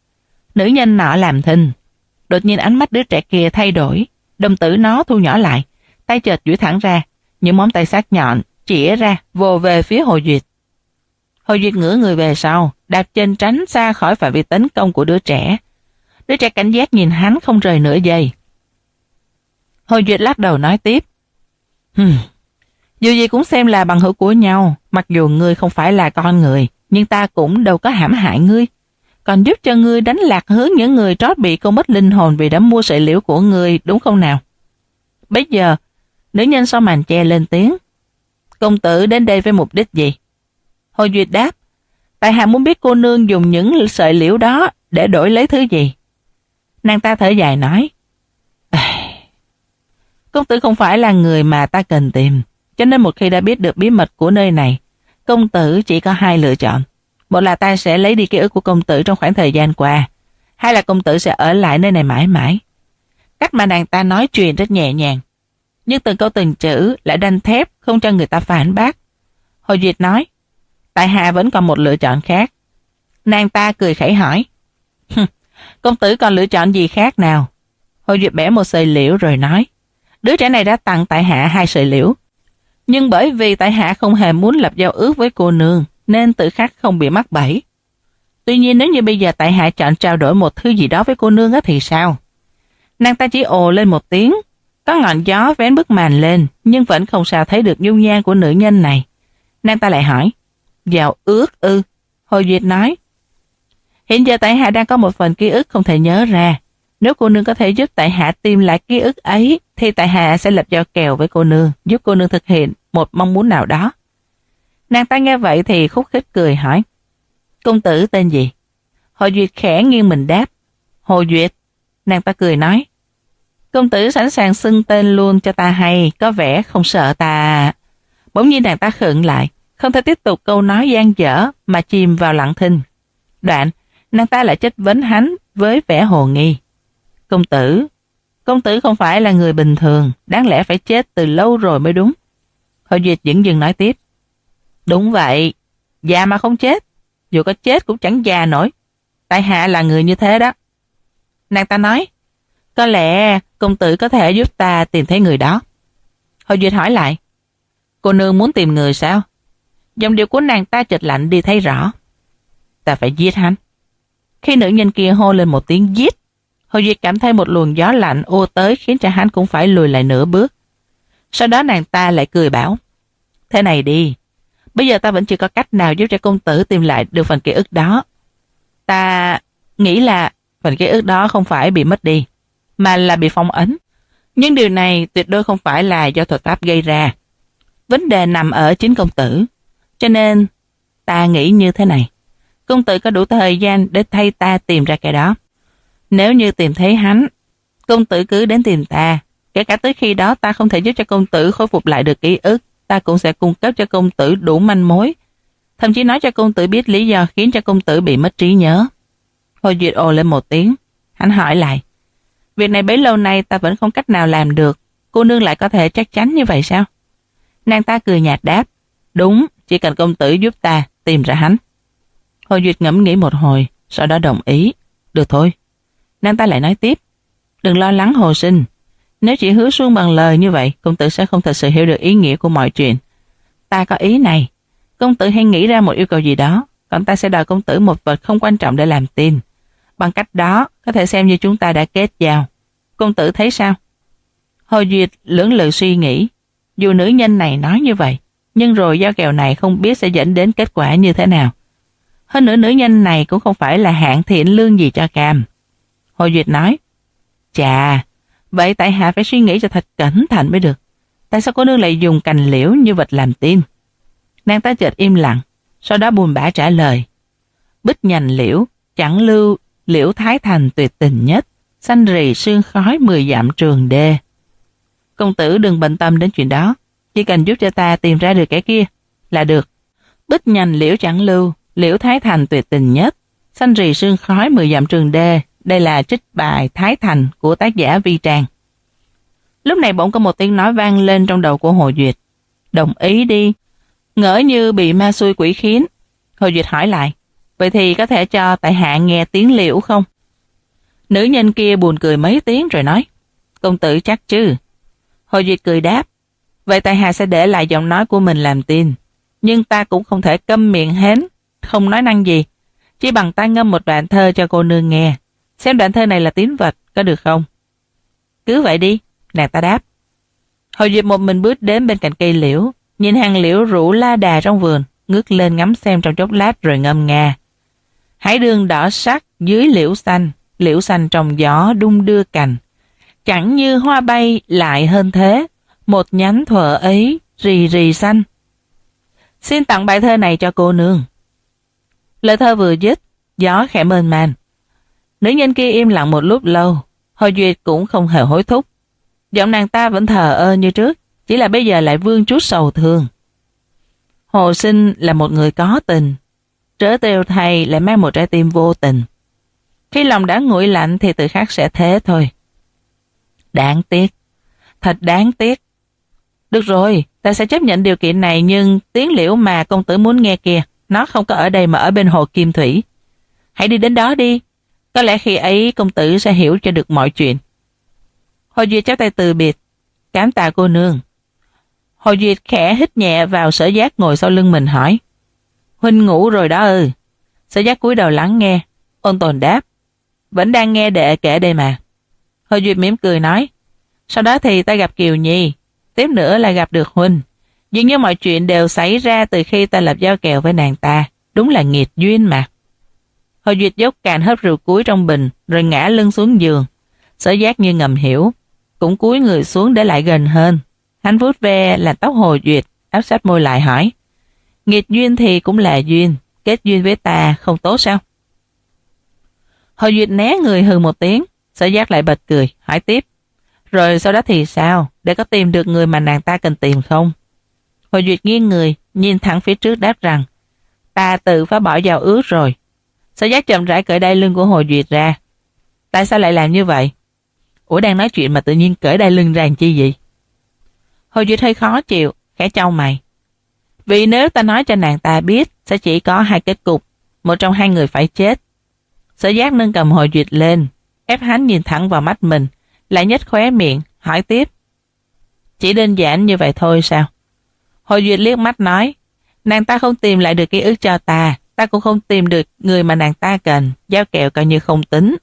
Nữ nhân nọ làm thinh. Đột nhiên ánh mắt đứa trẻ kia thay đổi, đồng tử nó thu nhỏ lại, tay chợt duỗi thẳng ra, những móng tay sắc nhọn chĩa ra vồ về phía Hồ Duyệt. Hồ Duyệt ngửa người về sau, đạp chân tránh xa khỏi phạm vi tấn công của đứa trẻ. Đứa trẻ cảnh giác nhìn hắn không rời nửa giây. Hồ Duyệt lắc đầu nói tiếp. Hừm, dù gì cũng xem là bằng hữu của nhau, mặc dù ngươi không phải là con người, nhưng ta cũng đâu có hãm hại ngươi, còn giúp cho ngươi đánh lạc hướng những người trót bị công mất linh hồn vì đã mua sợi liễu của ngươi, đúng không nào? Bây giờ, nữ nhân sau màn che lên tiếng. Công tử đến đây với mục đích gì? Hồ Duyệt đáp. Tại hạ muốn biết cô nương dùng những sợi liễu đó để đổi lấy thứ gì. Nàng ta thở dài nói, công tử không phải là người mà ta cần tìm, cho nên một khi đã biết được bí mật của nơi này, công tử chỉ có hai lựa chọn. Một là ta sẽ lấy đi ký ức của công tử trong khoảng thời gian qua, hai là công tử sẽ ở lại nơi này mãi mãi. Cách mà nàng ta nói chuyện rất nhẹ nhàng, nhưng từng câu từng chữ lại đanh thép, không cho người ta phản bác. Hồ Duyệt nói, tại hạ vẫn còn một lựa chọn khác. Nàng ta cười khẩy hỏi, công tử còn lựa chọn gì khác nào? Hồ Duyệt bẻ một sợi liễu rồi nói, đứa trẻ này đã tặng tại hạ hai sợi liễu, nhưng bởi vì tại hạ không hề muốn lập giao ước với cô nương, nên tự khắc không bị mắc bẫy. Tuy nhiên nếu như bây giờ tại hạ chọn trao đổi một thứ gì đó với cô nương á thì sao? Nàng ta chỉ ồ lên một tiếng, có ngọn gió vén bức màn lên, nhưng vẫn không sao thấy được dung nhan của nữ nhân này. Nàng ta lại hỏi, giao ước ư? Hồ Duyệt nói, hiện giờ tại hạ đang có một phần ký ức không thể nhớ ra. Nếu cô nương có thể giúp tại hạ tìm lại ký ức ấy, thì tại hạ sẽ lập giao kèo với cô nương, giúp cô nương thực hiện một mong muốn nào đó. Nàng ta nghe vậy thì khúc khích cười hỏi, công tử tên gì? Hồ Duyệt khẽ nghiêng mình đáp, Hồ Duyệt. Nàng ta cười nói, công tử sẵn sàng xưng tên luôn cho ta hay, có vẻ không sợ ta. Bỗng nhiên nàng ta khựng lại, không thể tiếp tục câu nói dang dở mà chìm vào lặng thinh. Đoạn, nàng ta lại chất vấn hắn với vẻ hồ nghi. Công tử, công tử không phải là người bình thường, đáng lẽ phải chết từ lâu rồi mới đúng. Hồ Duyệt dững dưng nói tiếp, đúng vậy, già mà không chết, dù có chết cũng chẳng già nổi. Tại hạ là người như thế đó. Nàng ta nói, có lẽ công tử có thể giúp ta tìm thấy người đó. Hồ Duyệt hỏi lại, cô nương muốn tìm người sao? Giọng điệu của nàng ta chợt lạnh đi thấy rõ. Ta phải giết hắn. Khi nữ nhân kia hô lên một tiếng giết, Hồ Duyệt cảm thấy một luồng gió lạnh ô tới khiến cho hắn cũng phải lùi lại nửa bước. Sau đó nàng ta lại cười bảo, thế này đi, bây giờ ta vẫn chưa có cách nào giúp cho công tử tìm lại được phần ký ức đó. Ta nghĩ là phần ký ức đó không phải bị mất đi, mà là bị phong ấn. Nhưng điều này tuyệt đối không phải là do thuật pháp gây ra. Vấn đề nằm ở chính công tử. Cho nên ta nghĩ như thế này, công tử có đủ thời gian để thay ta tìm ra cái đó. Nếu như tìm thấy hắn, công tử cứ đến tìm ta. Kể cả tới khi đó ta không thể giúp cho công tử khôi phục lại được ký ức, ta cũng sẽ cung cấp cho công tử đủ manh mối. Thậm chí nói cho công tử biết lý do khiến cho công tử bị mất trí nhớ. Hồ Duyệt ồ lên một tiếng. Hắn hỏi lại, việc này bấy lâu nay ta vẫn không cách nào làm được, cô nương lại có thể chắc chắn như vậy sao? Nàng ta cười nhạt đáp, đúng, chỉ cần công tử giúp ta tìm ra hắn. Hồ Duyệt ngẫm nghĩ một hồi, sau đó đồng ý. Được thôi. Nàng ta lại nói tiếp, đừng lo lắng Hồ sinh. Nếu chỉ hứa suông bằng lời như vậy, công tử sẽ không thật sự hiểu được ý nghĩa của mọi chuyện. Ta có ý này, công tử hãy nghĩ ra một yêu cầu gì đó, còn ta sẽ đòi công tử một vật không quan trọng để làm tin. Bằng cách đó, có thể xem như chúng ta đã kết giao. Công tử thấy sao? Hồ Duyệt lưỡng lự suy nghĩ. Dù nữ nhân này nói như vậy, nhưng rồi giao kèo này không biết sẽ dẫn đến kết quả như thế nào. Hơn nữa nữ nhân này cũng không phải là hạng thiện lương gì cho cam. Hồ Duyệt nói, chà, vậy tại hạ phải suy nghĩ cho thật cẩn thận mới được. Tại sao cô nương lại dùng cành liễu như vật làm tin? Nàng ta chợt im lặng, sau đó buồn bã trả lời, bích nhành liễu, chẳng lưu, liễu thái thành tuyệt tình nhất, xanh rì sương khói mười dặm trường đê. Công tử đừng bận tâm đến chuyện đó, chỉ cần giúp cho ta tìm ra được cái kia là được. Bích nhành liễu chẳng lưu, liễu thái thành tuyệt tình nhất, xanh rì sương khói mười dặm trường đê. Đây là trích bài Thái Thành của tác giả Vi Trang. Lúc này bỗng có một tiếng nói vang lên trong đầu của Hồ Duyệt. Đồng ý đi. Ngỡ như bị ma xui quỷ khiến. Hồ Duyệt hỏi lại, vậy thì có thể cho tại hạ nghe tiếng liễu không? Nữ nhân kia buồn cười mấy tiếng rồi nói, công tử chắc chứ? Hồ Duyệt cười đáp, vậy tại hạ sẽ để lại giọng nói của mình làm tin. Nhưng ta cũng không thể câm miệng hến, không nói năng gì. Chỉ bằng ta ngâm một đoạn thơ cho cô nương nghe. Xem đoạn thơ này là tín vật, có được không? Cứ vậy đi, nàng ta đáp. Hồ Duyệt một mình bước đến bên cạnh cây liễu, nhìn hàng liễu rủ la đà trong vườn, ngước lên ngắm xem trong chốc lát rồi ngâm nga. Hải đường đỏ sắc dưới liễu xanh, liễu xanh trong gió đung đưa cành. Chẳng như hoa bay lại hơn thế, một nhánh thuở ấy rì rì xanh. Xin tặng bài thơ này cho cô nương. Lời thơ vừa dứt, gió khẽ mênh man. Nữ nhân kia im lặng một lúc lâu, Hồ Duyệt cũng không hề hối thúc. Giọng nàng ta vẫn thờ ơ như trước, chỉ là bây giờ lại vương chút sầu thương. Hồ Sinh là một người có tình, Trớ Trêu thay lại mang một trái tim vô tình. Khi lòng đã nguội lạnh thì tự khắc sẽ thế thôi. Đáng tiếc, thật đáng tiếc. Được rồi, ta sẽ chấp nhận điều kiện này, nhưng tiếng liễu mà công tử muốn nghe kia, nó không có ở đây mà ở bên hồ Kim Thủy. Hãy đi đến đó đi, có lẽ khi ấy công tử sẽ hiểu cho được mọi chuyện. Hồ Duyệt chắp tay từ biệt. Cảm tạ cô nương. Hồ Duyệt khẽ hít nhẹ vào Sở Giác ngồi sau lưng mình hỏi. Huynh ngủ rồi đó ư? Sở Giác cúi đầu lắng nghe, ôn tồn đáp. Vẫn đang nghe đệ kể đây mà. Hồ Duyệt mỉm cười nói. Sau đó thì ta gặp Kiều Nhi, tiếp nữa là gặp được huynh. Dường như mọi chuyện đều xảy ra từ khi ta lập giao kèo với nàng ta. Đúng là nghiệt duyên mà. Hồ Duyệt dốc cạn hớp rượu cuối trong bình, rồi ngã lưng xuống giường. Sở Giác như ngầm hiểu, cũng cúi người xuống để lại gần hơn. Hắn vuốt ve là tóc Hồ Duyệt, áp sát môi lại hỏi. Nghiệt duyên thì cũng là duyên, kết duyên với ta không tốt sao? Hồ Duyệt né người hừ một tiếng, Sở Giác lại bật cười, hỏi tiếp. Rồi sau đó thì sao? Để có tìm được người mà nàng ta cần tìm không? Hồ Duyệt nghiêng người, nhìn thẳng phía trước đáp rằng. Ta tự phá bỏ giao ước rồi. Sở Giác chậm rãi cởi đai lưng của Hồ Duyệt ra. Tại sao lại làm như vậy? Ủa đang nói chuyện mà tự nhiên cởi đai lưng ra làm chi vậy? Hồ Duyệt hơi khó chịu, khẽ chau mày. Vì nếu ta nói cho nàng ta biết, sẽ chỉ có hai kết cục, một trong hai người phải chết. Sở Giác nâng cầm Hồ Duyệt lên, ép hắn nhìn thẳng vào mắt mình, lại nhếch khóe miệng, hỏi tiếp. Chỉ đơn giản như vậy thôi sao? Hồ Duyệt liếc mắt nói, nàng ta không tìm lại được ký ức cho ta, ta cũng không tìm được người mà nàng ta cần, giao kèo coi như không tính.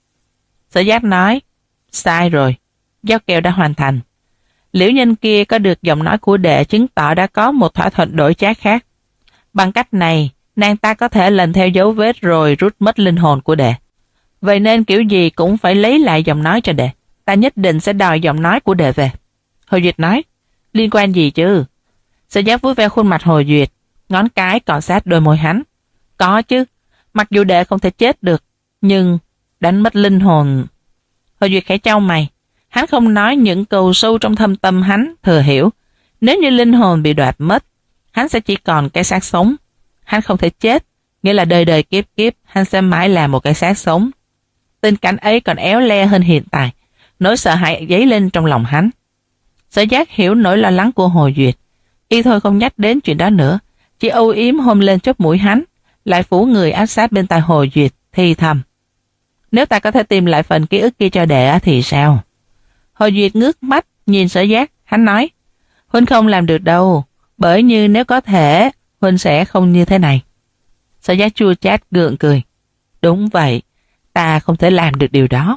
Sở Giác nói, sai rồi, giao kèo đã hoàn thành. Liễu nhân kia có được giọng nói của đệ chứng tỏ đã có một thỏa thuận đổi trác khác. Bằng cách này, nàng ta có thể lần theo dấu vết rồi rút mất linh hồn của đệ. Vậy nên kiểu gì cũng phải lấy lại giọng nói cho đệ. Ta nhất định sẽ đòi giọng nói của đệ về. Hồ Duyệt nói, liên quan gì chứ? Sở Giác vuốt ve khuôn mặt Hồ Duyệt, ngón cái cọ sát đôi môi hắn. Có chứ, mặc dù đệ không thể chết được, nhưng đánh mất linh hồn. Hồ Duyệt khẽ chau mày, hắn không nói những câu sâu trong thâm tâm hắn thừa hiểu. Nếu như linh hồn bị đoạt mất, hắn sẽ chỉ còn cái xác sống. Hắn không thể chết, nghĩa là đời đời kiếp kiếp hắn sẽ mãi là một cái xác sống. Tình cảnh ấy còn éo le hơn hiện tại, nỗi sợ hãi dấy lên trong lòng hắn. Sở Giác hiểu nỗi lo lắng của Hồ Duyệt, y thôi không nhắc đến chuyện đó nữa, chỉ âu yếm hôn lên chóp mũi hắn, lại phủ người áp sát bên tai Hồ Duyệt, thì thầm. Nếu ta có thể tìm lại phần ký ức kia cho đệ thì sao? Hồ Duyệt ngước mắt nhìn Sở Giác, hắn nói, huynh không làm được đâu, bởi như nếu có thể, huynh sẽ không như thế này. Sở Giác chua chát gượng cười. Đúng vậy, ta không thể làm được điều đó.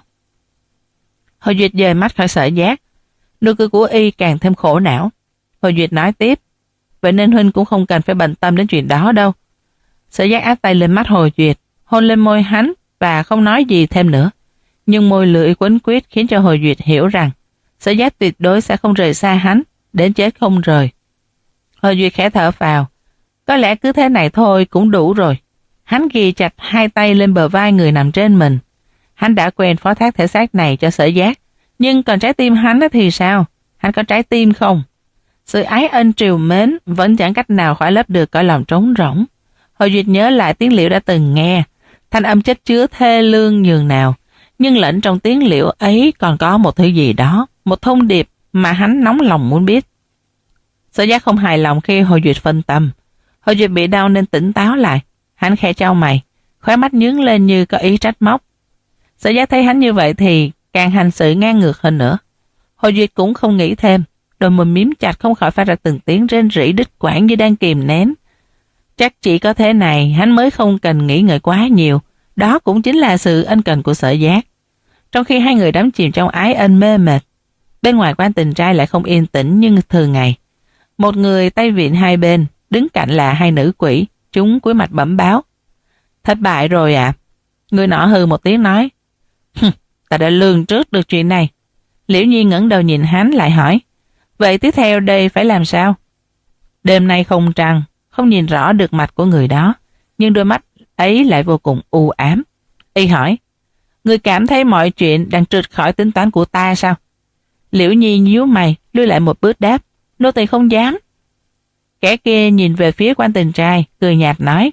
Hồ Duyệt dời mắt khỏi Sở Giác, nụ cười của y càng thêm khổ não. Hồ Duyệt nói tiếp, vậy nên huynh cũng không cần phải bận tâm đến chuyện đó đâu. Sở Giác áp tay lên mắt Hồ Duyệt, hôn lên môi hắn và không nói gì thêm nữa. Nhưng môi lưỡi quấn quýt khiến cho Hồ Duyệt hiểu rằng Sở Giác tuyệt đối sẽ không rời xa hắn, đến chết không rời. Hồ Duyệt khẽ thở phào, có lẽ cứ thế này thôi cũng đủ rồi. Hắn ghi chặt hai tay lên bờ vai người nằm trên mình. Hắn đã quen phó thác thể xác này cho Sở Giác, nhưng còn trái tim hắn thì sao? Hắn có trái tim không? Sự ái ân triều mến vẫn chẳng cách nào khỏi lấp được cõi lòng trống rỗng. Hồ Duyệt nhớ lại tiếng liễu đã từng nghe, thanh âm chất chứa thê lương nhường nào, nhưng lẫn trong tiếng liễu ấy còn có một thứ gì đó, một thông điệp mà hắn nóng lòng muốn biết. Sở Giác không hài lòng khi Hồ Duyệt phân tâm. Hồ Duyệt bị đau nên tỉnh táo lại. Hắn khẽ chau mày, khóe mắt nhướng lên như có ý trách móc. Sở Giác thấy hắn như vậy thì càng hành sự ngang ngược hơn nữa. Hồ Duyệt cũng không nghĩ thêm, đôi môi miếm chặt không khỏi phát ra từng tiếng rên rỉ đứt quãng như đang kìm nén. Chắc chỉ có thế này hắn mới không cần nghĩ ngợi quá nhiều. Đó cũng chính là sự ân cần của Sở Giác. Trong khi hai người đắm chìm trong ái ân mê mệt, bên ngoài quán tình trai lại không yên tĩnh như thường ngày. Một người tay vịn hai bên, đứng cạnh là hai nữ quỷ, chúng cúi mặt bẩm báo. Thất bại rồi ạ. À? Người nọ hừ một tiếng nói. Ta đã lường trước được chuyện này. Liễu Nhi ngẩng đầu nhìn hắn lại hỏi. Vậy tiếp theo đây phải làm sao? Đêm nay không trăng, không nhìn rõ được mặt của người đó, nhưng đôi mắt ấy lại vô cùng u ám. Y hỏi, ngươi cảm thấy mọi chuyện đang trượt khỏi tính toán của ta sao? Liễu Nhi nhíu mày, lui lại một bước đáp, nô tỳ không dám. Kẻ kia nhìn về phía Quan Tình Trai, cười nhạt nói,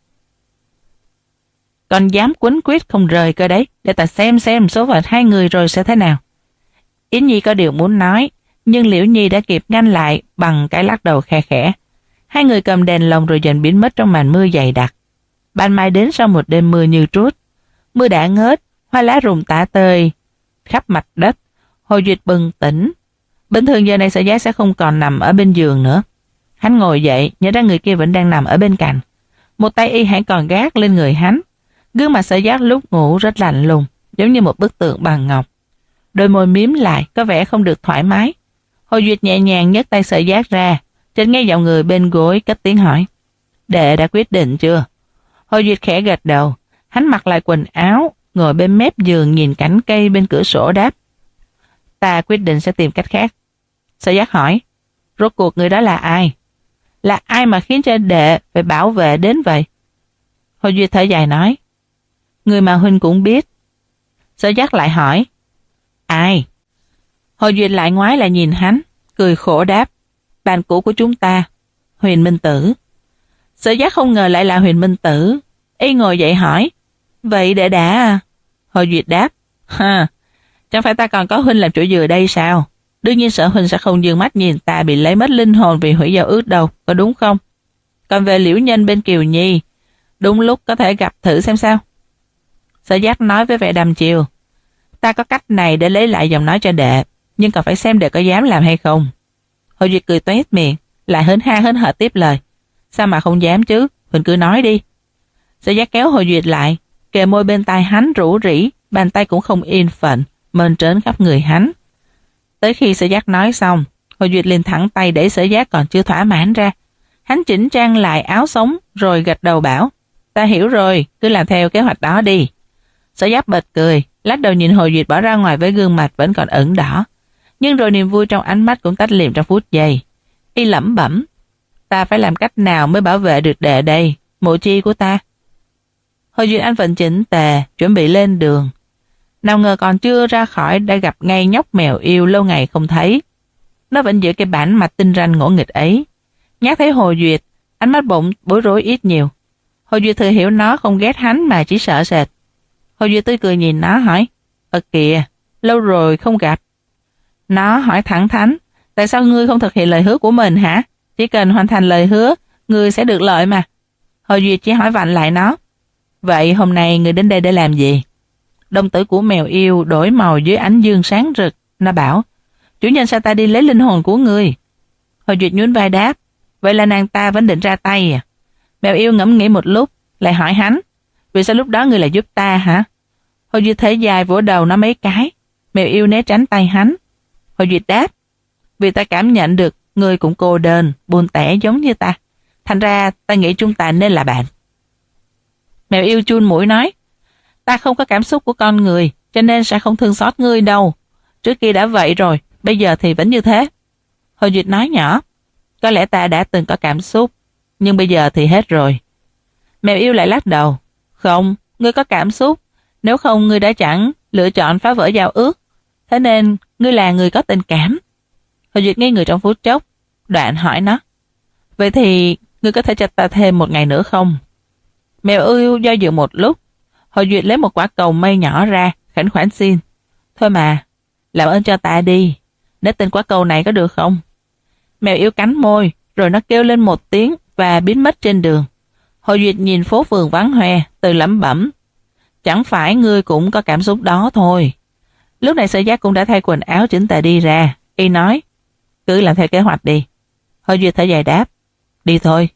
còn dám quấn quýt không rời cơ đấy, để ta xem xem số phận hai người rồi sẽ thế nào. Yến Nhi có điều muốn nói, nhưng Liễu Nhi đã kịp ngăn lại bằng cái lắc đầu khe khẽ. Hai người cầm đèn lồng rồi dần biến mất trong màn mưa dày đặc. Ban mai đến sau một đêm mưa như trút. Mưa đã ngớt, hoa lá rụng tả tơi khắp mặt đất. Hồ Duyệt bừng tỉnh. Bình thường giờ này Sở Giác sẽ không còn nằm ở bên giường nữa. Hắn ngồi dậy, nhớ ra người kia vẫn đang nằm ở bên cạnh. Một tay y hãy còn gác lên người hắn. Gương mặt Sở Giác lúc ngủ rất lạnh lùng, giống như một bức tượng bằng ngọc. Đôi môi mím lại, có vẻ không được thoải mái. Hồ Duyệt nhẹ nhàng nhấc tay Sở Giác ra, chợt nghe giọng người bên gối cất tiếng hỏi, đệ đã quyết định chưa? Hồ Duyệt khẽ gật đầu, hắn mặc lại quần áo, ngồi bên mép giường nhìn cảnh cây bên cửa sổ đáp, ta quyết định sẽ tìm cách khác. Sở Giác hỏi, rốt cuộc người đó là ai? Là ai mà khiến cho đệ phải bảo vệ đến vậy? Hồ Duyệt thở dài nói, người mà huynh cũng biết. Sở Giác lại hỏi, ai? Hồ Duyệt lại ngoái lại nhìn hắn, cười khổ đáp, bạn cũ của chúng ta, Huyền Minh Tử. Sở Giác không ngờ lại là Huyền Minh Tử. Y ngồi dậy hỏi, vậy đệ đã à? Hồ Duyệt đáp, ha, chẳng phải ta còn có huynh làm chủ dừa đây sao? Đương nhiên Sở huynh sẽ không dương mắt nhìn ta bị lấy mất linh hồn vì hủy giao ước đâu, có đúng không? Còn về Liễu Nhân bên Kiều Nhi, đúng lúc có thể gặp thử xem sao. Sở Giác nói với vẻ đăm chiêu, ta có cách này để lấy lại giọng nói cho đệ, nhưng còn phải xem đệ có dám làm hay không. Hồ Duyệt cười toét miệng, lại hớn ha hớn hở tiếp lời, sao mà không dám chứ, huynh cứ nói đi. Sở Giác kéo Hồ Duyệt lại, kề môi bên tai hắn rủ rỉ, bàn tay cũng không yên phận, mơn trớn khắp người hắn. Tới khi Sở Giác nói xong, Hồ Duyệt liền thẳng tay đẩy Sở Giác còn chưa thỏa mãn ra. Hắn chỉnh trang lại áo sống rồi gật đầu bảo, ta hiểu rồi, cứ làm theo kế hoạch đó đi. Sở Giác bật cười, lắc đầu nhìn Hồ Duyệt bỏ ra ngoài với gương mặt vẫn còn ửng đỏ. Nhưng rồi niềm vui trong ánh mắt cũng tách liệm trong phút giây. Y lẩm bẩm, ta phải làm cách nào mới bảo vệ được đệ đây, mộ chi của ta. Hồ Duyệt Anh vẫn chỉnh tề, chuẩn bị lên đường. Nào ngờ còn chưa ra khỏi đã gặp ngay nhóc mèo yêu lâu ngày không thấy. Nó vẫn giữ cái bản mặt tinh ranh ngỗ nghịch ấy. Nhắc thấy Hồ Duyệt, ánh mắt bỗng bối rối ít nhiều. Hồ Duyệt thừa hiểu nó không ghét hắn mà chỉ sợ sệt. Hồ Duyệt tươi cười nhìn nó hỏi, ơ kìa, lâu rồi không gặp. Nó hỏi thẳng thắn, tại sao ngươi không thực hiện lời hứa của mình hả? Chỉ cần hoàn thành lời hứa, ngươi sẽ được lợi mà. Hồ Duyệt chỉ hỏi vặn lại nó, vậy hôm nay ngươi đến đây để làm gì? Đồng tử của mèo yêu đổi màu dưới ánh dương sáng rực. Nó bảo, chủ nhân sao ta đi lấy linh hồn của ngươi? Hồ Duyệt nhún vai đáp, vậy là nàng ta vẫn định ra tay à? Mèo yêu ngẫm nghĩ một lúc, lại hỏi hắn, vì sao lúc đó ngươi lại giúp ta hả? Hồ Duyệt thở dài vỗ đầu nó mấy cái. Mèo yêu né tránh tay hắn. Hồ Duyệt đáp, vì ta cảm nhận được ngươi cũng cô đơn, buồn tẻ giống như ta. Thành ra ta nghĩ chúng ta nên là bạn. Mèo yêu chun mũi nói, ta không có cảm xúc của con người, cho nên sẽ không thương xót ngươi đâu. Trước kia đã vậy rồi, bây giờ thì vẫn như thế. Hồ Duyệt nói nhỏ, có lẽ ta đã từng có cảm xúc, nhưng bây giờ thì hết rồi. Mèo yêu lại lắc đầu, không, ngươi có cảm xúc, nếu không ngươi đã chẳng lựa chọn phá vỡ giao ước. Thế nên ngươi là người có tình cảm. Hồ Duyệt ngây người trong phút chốc, đoạn hỏi nó, vậy thì ngươi có thể cho ta thêm một ngày nữa không? Mèo yêu do dự một lúc. Hồ Duyệt lấy một quả cầu mây nhỏ ra, khẩn khoản xin, thôi mà, làm ơn cho ta đi, để tin quả cầu này có được không? Mèo yêu cắn môi, rồi nó kêu lên một tiếng và biến mất trên đường. Hồ Duyệt nhìn phố phường vắng hoe, từ lẩm bẩm, chẳng phải ngươi cũng có cảm xúc đó thôi. Lúc này Sở Giác cũng đã thay quần áo chỉnh tề đi ra. Y nói, cứ làm theo kế hoạch đi. Hồ Duyệt thở dài đáp, đi thôi.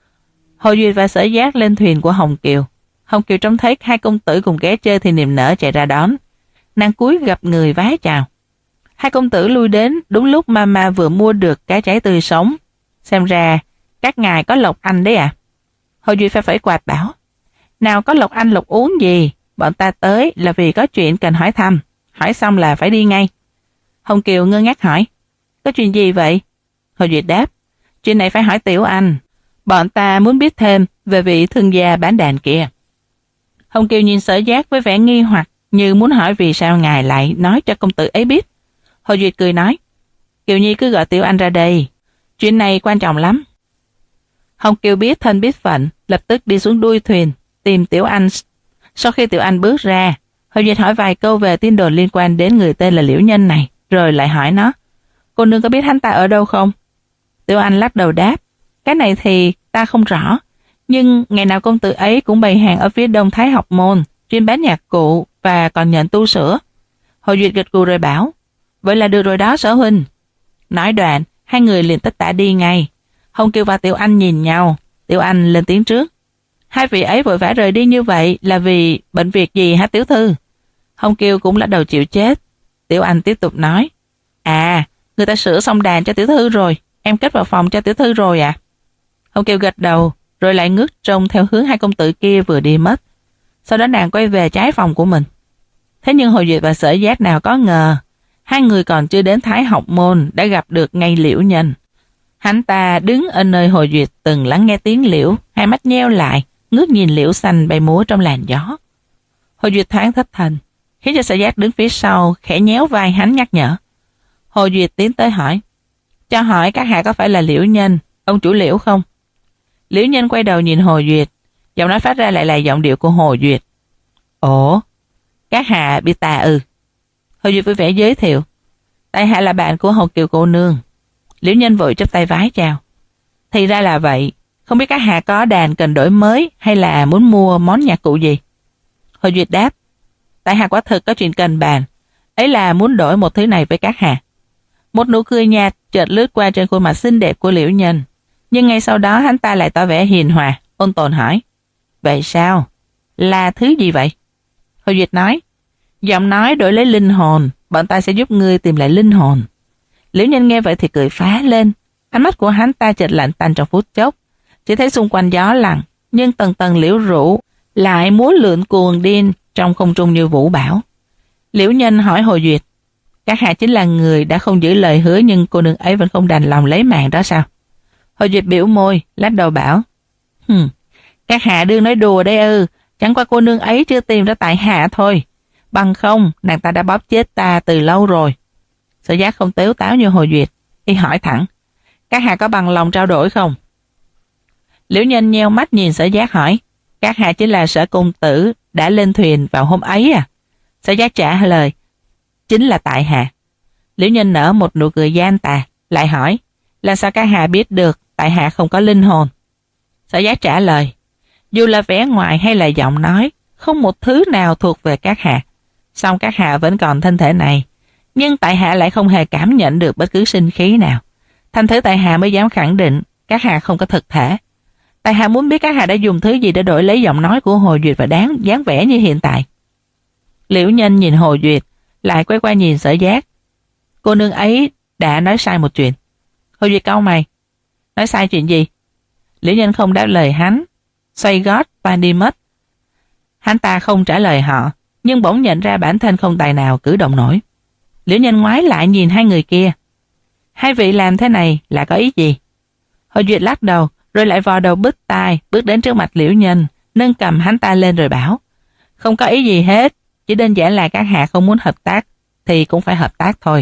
Hồ Duyệt và Sở Giác lên thuyền của Hồng Kiều. Hồng Kiều trông thấy hai công tử cùng ghé chơi thì niềm nở chạy ra đón. Nàng cúi gặp người vái chào. Hai công tử lui đến đúng lúc Mama vừa mua được cái trái tươi sống. Xem ra các ngài có lộc anh đấy à? Hồ Duyệt phải phẩy quạt bảo, nào có lộc anh lộc uống gì, bọn ta tới là vì có chuyện cần hỏi thăm, hỏi xong là phải đi ngay. Hồng Kiều ngơ ngác hỏi, có chuyện gì vậy? Hồ Duyệt đáp, chuyện này phải hỏi Tiểu Anh, bọn ta muốn biết thêm về vị thương gia bán đàn kia. Hồng Kiều nhìn Sở Giác với vẻ nghi hoặc, như muốn hỏi vì sao ngài lại nói cho công tử ấy biết. Hồ Duyệt cười nói, Kiều Nhi cứ gọi Tiểu Anh ra đây, chuyện này quan trọng lắm. Hồng Kiều biết thân biết phận, lập tức đi xuống đuôi thuyền tìm Tiểu Anh. Sau khi Tiểu Anh bước ra, Hồ Duyệt hỏi vài câu về tin đồn liên quan đến người tên là Liễu Nhân này, rồi lại hỏi nó, cô nương có biết hắn ta ở đâu không? Tiểu Anh lắc đầu đáp, cái này thì ta không rõ, nhưng ngày nào công tử ấy cũng bày hàng ở phía đông Thái Học Môn, chuyên bán nhạc cụ và còn nhận tu sửa. Hồ Duyệt gật gù rồi bảo, vậy là được rồi đó Sở huynh. Nói đoạn, hai người liền tất tả đi ngay. Hồng Kiều và Tiểu Anh nhìn nhau, Tiểu Anh lên tiếng trước, hai vị ấy vội vã rời đi như vậy là vì bệnh việc gì hả tiểu thư? Hồng Kiều cũng lắc đầu chịu chết. Tiểu Anh tiếp tục nói, à, người ta sửa xong đàn cho tiểu thư rồi, em kết vào phòng cho tiểu thư rồi à? Hồng Kiều gật đầu, rồi lại ngước trông theo hướng hai công tử kia vừa đi mất. Sau đó nàng quay về trái phòng của mình. Thế nhưng Hồ Duyệt và Sở Giác nào có ngờ, hai người còn chưa đến Thái Học Môn đã gặp được ngay Liễu Nhân. Hắn ta đứng ở nơi Hồ Duyệt từng lắng nghe tiếng liễu, hai mắt nheo lại, ngước nhìn liễu xanh bay múa trong làn gió. Hồ Duyệt thoáng thất thần, khiến cho Sở Giác đứng phía sau khẽ nhéo vai hắn nhắc nhở. Hồ Duyệt tiến tới hỏi, cho hỏi các hạ có phải là Liễu Nhân, ông chủ Liễu không? Liễu Nhân quay đầu nhìn Hồ Duyệt, giọng nói phát ra lại là giọng điệu của Hồ Duyệt. Ồ, các hạ biết ta ư? Hồ Duyệt vui vẻ giới thiệu, tại hạ là bạn của Hồ Kiều cô nương. Liễu Nhân vội chắp tay vái chào. Thì ra là vậy, không biết các hạ có đàn cần đổi mới hay là muốn mua món nhạc cụ gì? Hồ Duyệt đáp, tại hạ quả thực có chuyện cần bàn, ấy là muốn đổi một thứ này với các hạ. Một nụ cười nhạt chợt lướt qua trên khuôn mặt xinh đẹp của Liễu Nhân, nhưng ngay sau đó hắn ta lại tỏ vẻ hiền hòa, ôn tồn hỏi, vậy sao? Là thứ gì vậy? Hồ Duyệt nói, giọng nói đổi lấy linh hồn, bọn ta sẽ giúp ngươi tìm lại linh hồn. Liễu Nhân nghe vậy thì cười phá lên, ánh mắt của hắn ta chợt lạnh tanh trong phút chốc, chỉ thấy xung quanh gió lặng, nhưng tầng tầng liễu rủ lại múa lượn cuồng điên trong không trung như vũ bão. Liễu Nhân hỏi Hồ Duyệt, các hạ chính là người đã không giữ lời hứa nhưng cô nương ấy vẫn không đành lòng lấy mạng đó sao? Hồ Duyệt biểu môi, lắc đầu bảo, Hừm, các hạ đương nói đùa đấy ư, chẳng qua cô nương ấy chưa tìm ra tại hạ thôi. Bằng không, nàng ta đã bóp chết ta từ lâu rồi. Sở Giác không tếu táo như Hồ Duyệt, y hỏi thẳng, các hạ có bằng lòng trao đổi không? Liễu Nhân nheo mắt nhìn Sở Giác hỏi, các hạ chính là Sở công tử đã lên thuyền vào hôm ấy à? Sở Giác trả lời, chính là tại hạ. Liễu Nhân nở một nụ cười gian tà, lại hỏi, là sao các hạ biết được tại hạ không có linh hồn? Sở Giác trả lời, dù là vẻ ngoài hay là giọng nói, không một thứ nào thuộc về các hạ. Song các hạ vẫn còn thân thể này, nhưng tại hạ lại không hề cảm nhận được bất cứ sinh khí nào. Thành thử tại hạ mới dám khẳng định các hạ không có thực thể. Tại hạ muốn biết các hạ đã dùng thứ gì để đổi lấy giọng nói của Hồ Duyệt và đáng dáng vẻ như hiện tại. Liễu Nhân nhìn Hồ Duyệt, lại quay qua nhìn Sở Giác. Cô nương ấy đã nói sai một chuyện. Hồ Duyệt cau mày, nói sai chuyện gì? Liễu Nhân không đáp lời hắn, xoay gót và đi mất. Hắn ta không trả lời họ, nhưng bỗng nhận ra bản thân không tài nào cử động nổi. Liễu Nhân ngoái lại nhìn hai người kia. Hai vị làm thế này là có ý gì? Hồ Duyệt lắc đầu, rồi lại vò đầu bứt tai, bước đến trước mặt Liễu Nhân, nâng cầm hắn ta lên rồi bảo, không có ý gì hết, chỉ đơn giản là các hạ không muốn hợp tác, thì cũng phải hợp tác thôi.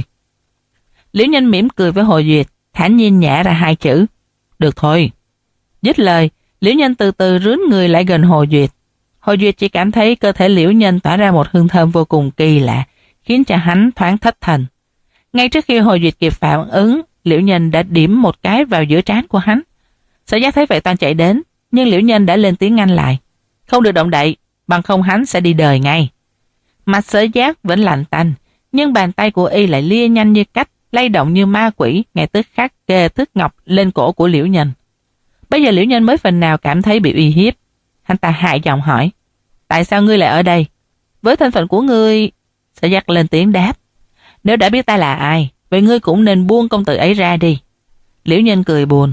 Liễu Nhân mỉm cười với Hồ Duyệt, thản nhiên nhả ra hai chữ, được thôi. Dứt lời, Liễu Nhân từ từ rướn người lại gần Hồ Duyệt. Hồ Duyệt chỉ cảm thấy cơ thể Liễu Nhân tỏa ra một hương thơm vô cùng kỳ lạ, khiến cho hắn thoáng thất thần. Ngay trước khi Hồ Duyệt kịp phản ứng, Liễu Nhân đã điểm một cái vào giữa trán của hắn. Sở Giác thấy vậy toan chạy đến, nhưng Liễu Nhân đã lên tiếng ngăn lại. Không được động đậy, bằng không hắn sẽ đi đời ngay. Mặt Sở Giác vẫn lạnh tanh, nhưng bàn tay của y lại lia nhanh như cách, lay động như ma quỷ, ngay tức khắc kề thước ngọc lên cổ của Liễu Nhân. Bây giờ Liễu Nhân mới phần nào cảm thấy bị uy hiếp. Hắn ta hạ giọng hỏi, tại sao ngươi lại ở đây? Với thân phận của ngươi... Sở Giác lên tiếng đáp, nếu đã biết ta là ai, vậy ngươi cũng nên buông công tử ấy ra đi. Liễu Nhân cười buồn,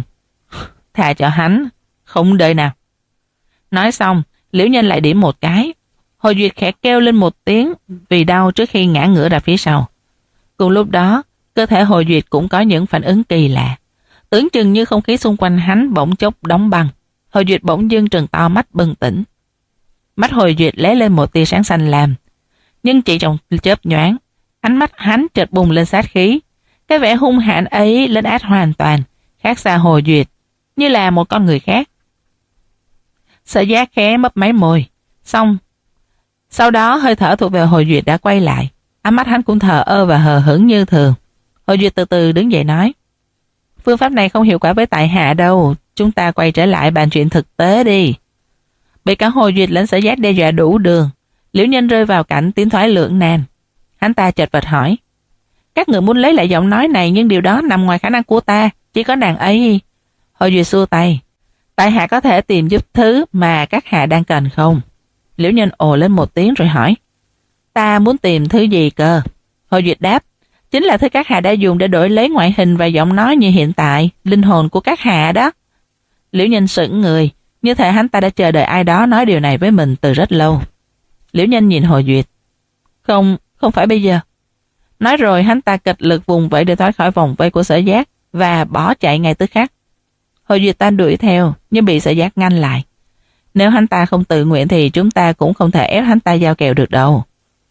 thà cho hắn, không đợi nào. Nói xong, Liễu Nhân lại điểm một cái. Hồ Duyệt khẽ kêu lên một tiếng vì đau trước khi ngã ngửa ra phía sau. Cùng lúc đó, cơ thể Hồ Duyệt cũng có những phản ứng kỳ lạ. Tưởng chừng như không khí xung quanh hắn bỗng chốc đóng băng. Hồ Duyệt bỗng dưng trừng to mắt bừng tỉnh. Mắt Hồi Duyệt lóe lên một tia sáng xanh lam, nhưng chỉ trong chớp nhoáng, ánh mắt hắn chợt bùng lên sát khí. Cái vẻ hung hãn ấy lấn át hoàn toàn, khác xa Hồi Duyệt, như là một con người khác. Sở Giác khẽ mấp máy môi, xong. Sau đó hơi thở thuộc về Hồi Duyệt đã quay lại, ánh mắt hắn cũng thờ ơ và hờ hững như thường. Hồi Duyệt từ từ đứng dậy nói, phương pháp này không hiệu quả với tại hạ đâu, chúng ta quay trở lại bàn chuyện thực tế đi. Bị cả Hồi Duyệt lẫn Sở Giác đe dọa đủ đường, Liễu Nhân rơi vào cảnh tiến thoái lưỡng nan. Hắn ta chợt vật hỏi, các người muốn lấy lại giọng nói này, nhưng điều đó nằm ngoài khả năng của ta, chỉ có nàng ấy. Hồi Duyệt xua tay, tại hạ có thể tìm giúp thứ mà các hạ đang cần không? Liễu Nhân ồ lên một tiếng rồi hỏi, ta muốn tìm thứ gì cơ? Hồi Duyệt đáp, chính là thứ các hạ đã dùng để đổi lấy ngoại hình và giọng nói như hiện tại, linh hồn của các hạ đó. Liễu Nhân sững người, như thể hắn ta đã chờ đợi ai đó nói điều này với mình từ rất lâu. Liễu Nhân nhìn Hồi Duyệt, không, không phải bây giờ. Nói rồi hắn ta kịch lực vùng vẫy để thoát khỏi vòng vây của Sở Giác và bỏ chạy ngay tức khắc. Hồi Duyệt ta đuổi theo nhưng bị Sở Giác ngăn lại. Nếu hắn ta không tự nguyện thì chúng ta cũng không thể ép hắn ta giao kèo được đâu.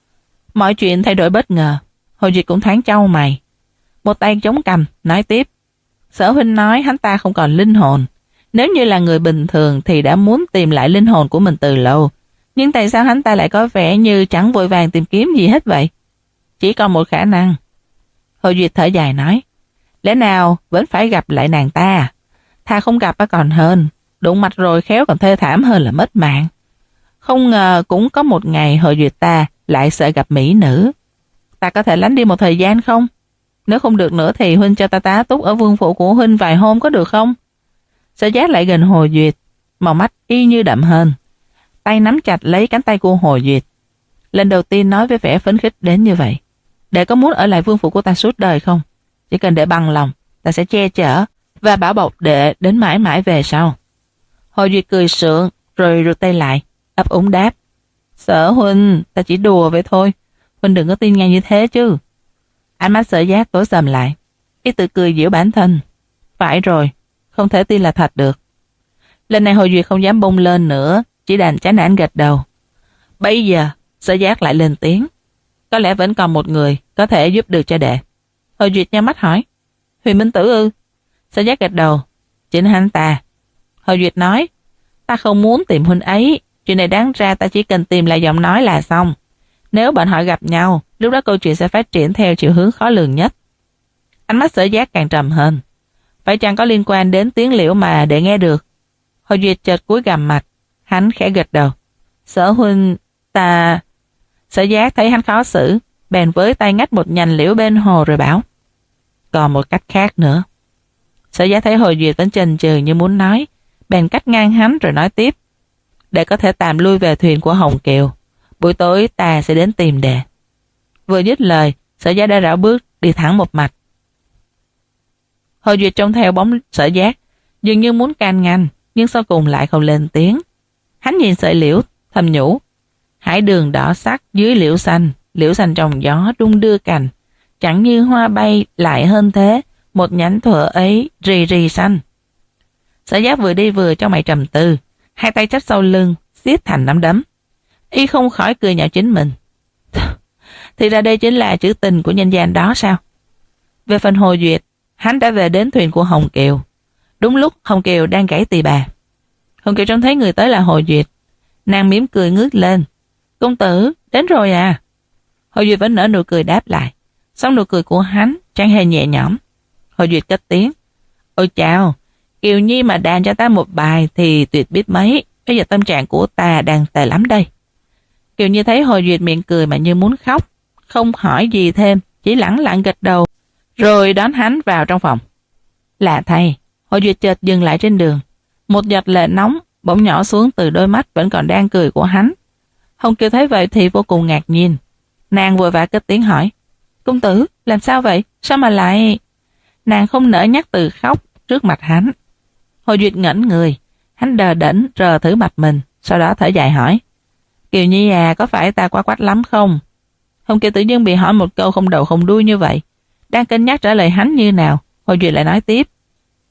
Mọi chuyện thay đổi bất ngờ. Hồi Duyệt cũng thoáng chau mày, một tay chống cằm nói tiếp, Sở huynh nói hắn ta không còn linh hồn. Nếu như là người bình thường thì đã muốn tìm lại linh hồn của mình từ lâu, nhưng tại sao hắn ta lại có vẻ như chẳng vội vàng tìm kiếm gì hết vậy? Chỉ còn một khả năng. Hồi Duyệt thở dài nói, lẽ nào vẫn phải gặp lại nàng ta? Thà không gặp còn hơn, đụng mặt rồi khéo còn thê thảm hơn là mất mạng. Không ngờ cũng có một ngày Hồi Duyệt ta lại sợ gặp mỹ nữ. Ta có thể lánh đi một thời gian không? Nếu không được nữa thì huynh cho ta tá túc ở vương phủ của huynh vài hôm có được không? Sở Giác lại gần Hồi Duyệt, màu mắt y như đậm hơn, tay nắm chặt lấy cánh tay của Hồi Duyệt. Lần đầu tiên nói với vẻ phấn khích đến như vậy. Để có muốn ở lại vương phủ của ta suốt đời không? Chỉ cần để bằng lòng, ta sẽ che chở và bảo bọc đệ đến mãi mãi về sau. Hồi Duyệt cười sượng rồi rụt tay lại, ấp úng đáp, Sở huynh, ta chỉ đùa vậy thôi, huynh đừng có tin ngay như thế chứ. Ánh mắt Sở Giác tối sầm lại, y tự cười giễu bản thân. Phải rồi, không thể tin là thật được. Lần này Hồi Duyệt không dám bông lên nữa, chỉ đành chán nản gật đầu. Bây giờ Sở Giác lại lên tiếng, có lẽ vẫn còn một người có thể giúp được cho đệ. Hồi Duyệt nhắm mắt hỏi, Huyền Minh Tử ư? Sở Giác gật đầu, chính hắn ta. Hồi Duyệt nói, ta không muốn tìm huynh ấy, chuyện này đáng ra ta chỉ cần tìm lại giọng nói là xong. Nếu bọn họ gặp nhau, lúc đó câu chuyện sẽ phát triển theo chiều hướng khó lường nhất. Ánh mắt Sở Giác càng trầm hơn. Phải chăng có liên quan đến tiếng liễu mà để nghe được? Hồi Duyệt chợt cúi gằm mặt, hắn khẽ gật đầu. Sở huynh, ta... Sở Giác thấy hắn khó xử, bèn với tay ngắt một nhành liễu bên hồ rồi bảo, còn một cách khác nữa. Sở Giác thấy Hồi Duyệt vẫn chần chừ như muốn nói, bèn cắt ngang hắn rồi nói tiếp, để có thể tạm lui về thuyền của Hồng Kiều, buổi tối ta sẽ đến tìm đệ. Vừa dứt lời, Sở Giác đã rảo bước đi thẳng một mạch. Hồi Duyệt trông theo bóng Sở Giác, dường như muốn can ngăn, nhưng sau cùng lại không lên tiếng. Hắn nhìn sợi liễu, thầm nhủ, hải đường đỏ sắc dưới liễu xanh, liễu xanh trong gió đung đưa cành, chẳng như hoa bay lại hơn thế, một nhánh thuở ấy rì rì xanh. Sở Giác vừa đi vừa trong mày trầm tư, hai tay chắp sau lưng, siết thành nắm đấm. Y không khỏi cười nhạo chính mình. Thì ra đây chính là chữ tình của nhân gian đó sao? Về phần Hồi Duyệt, hắn đã về đến thuyền của Hồng Kiều. Đúng lúc Hồng Kiều đang gãy tỳ bà. Hồng Kiều trông thấy người tới là Hồi Duyệt, nàng mỉm cười ngước lên. Công tử, đến rồi à? Hồi Duyệt vẫn nở nụ cười đáp lại. Xong nụ cười của hắn chẳng hề nhẹ nhõm. Hồi Duyệt cất tiếng. Ôi chào, Kiều Nhi mà đàn cho ta một bài thì tuyệt biết mấy. Bây giờ tâm trạng của ta đang tệ lắm đây. Kiều Nhi thấy Hồi Duyệt miệng cười mà như muốn khóc, không hỏi gì thêm, chỉ lẳng lặng gật đầu, rồi đón hắn vào trong phòng. Lạ thay, Hồi Duyệt chợt dừng lại trên đường. Một giọt lệ nóng bỗng nhỏ xuống từ đôi mắt vẫn còn đang cười của hắn. Hồng Kiều thấy vậy thì vô cùng ngạc nhiên. Nàng vội vã cất tiếng hỏi, công tử, làm sao vậy? Sao mà lại... Nàng không nỡ nhắc từ khóc trước mặt hắn. Hồi Duyệt ngẩn người, hắn đờ đẫn rờ thử mặt mình, sau đó thở dài hỏi, Kiều Nhi à, có phải ta quá quách lắm không? Hồng Kiều tự nhiên bị hỏi một câu không đầu không đuôi như vậy, đang cân nhắc trả lời hắn như nào. Hồi Duyệt lại nói tiếp,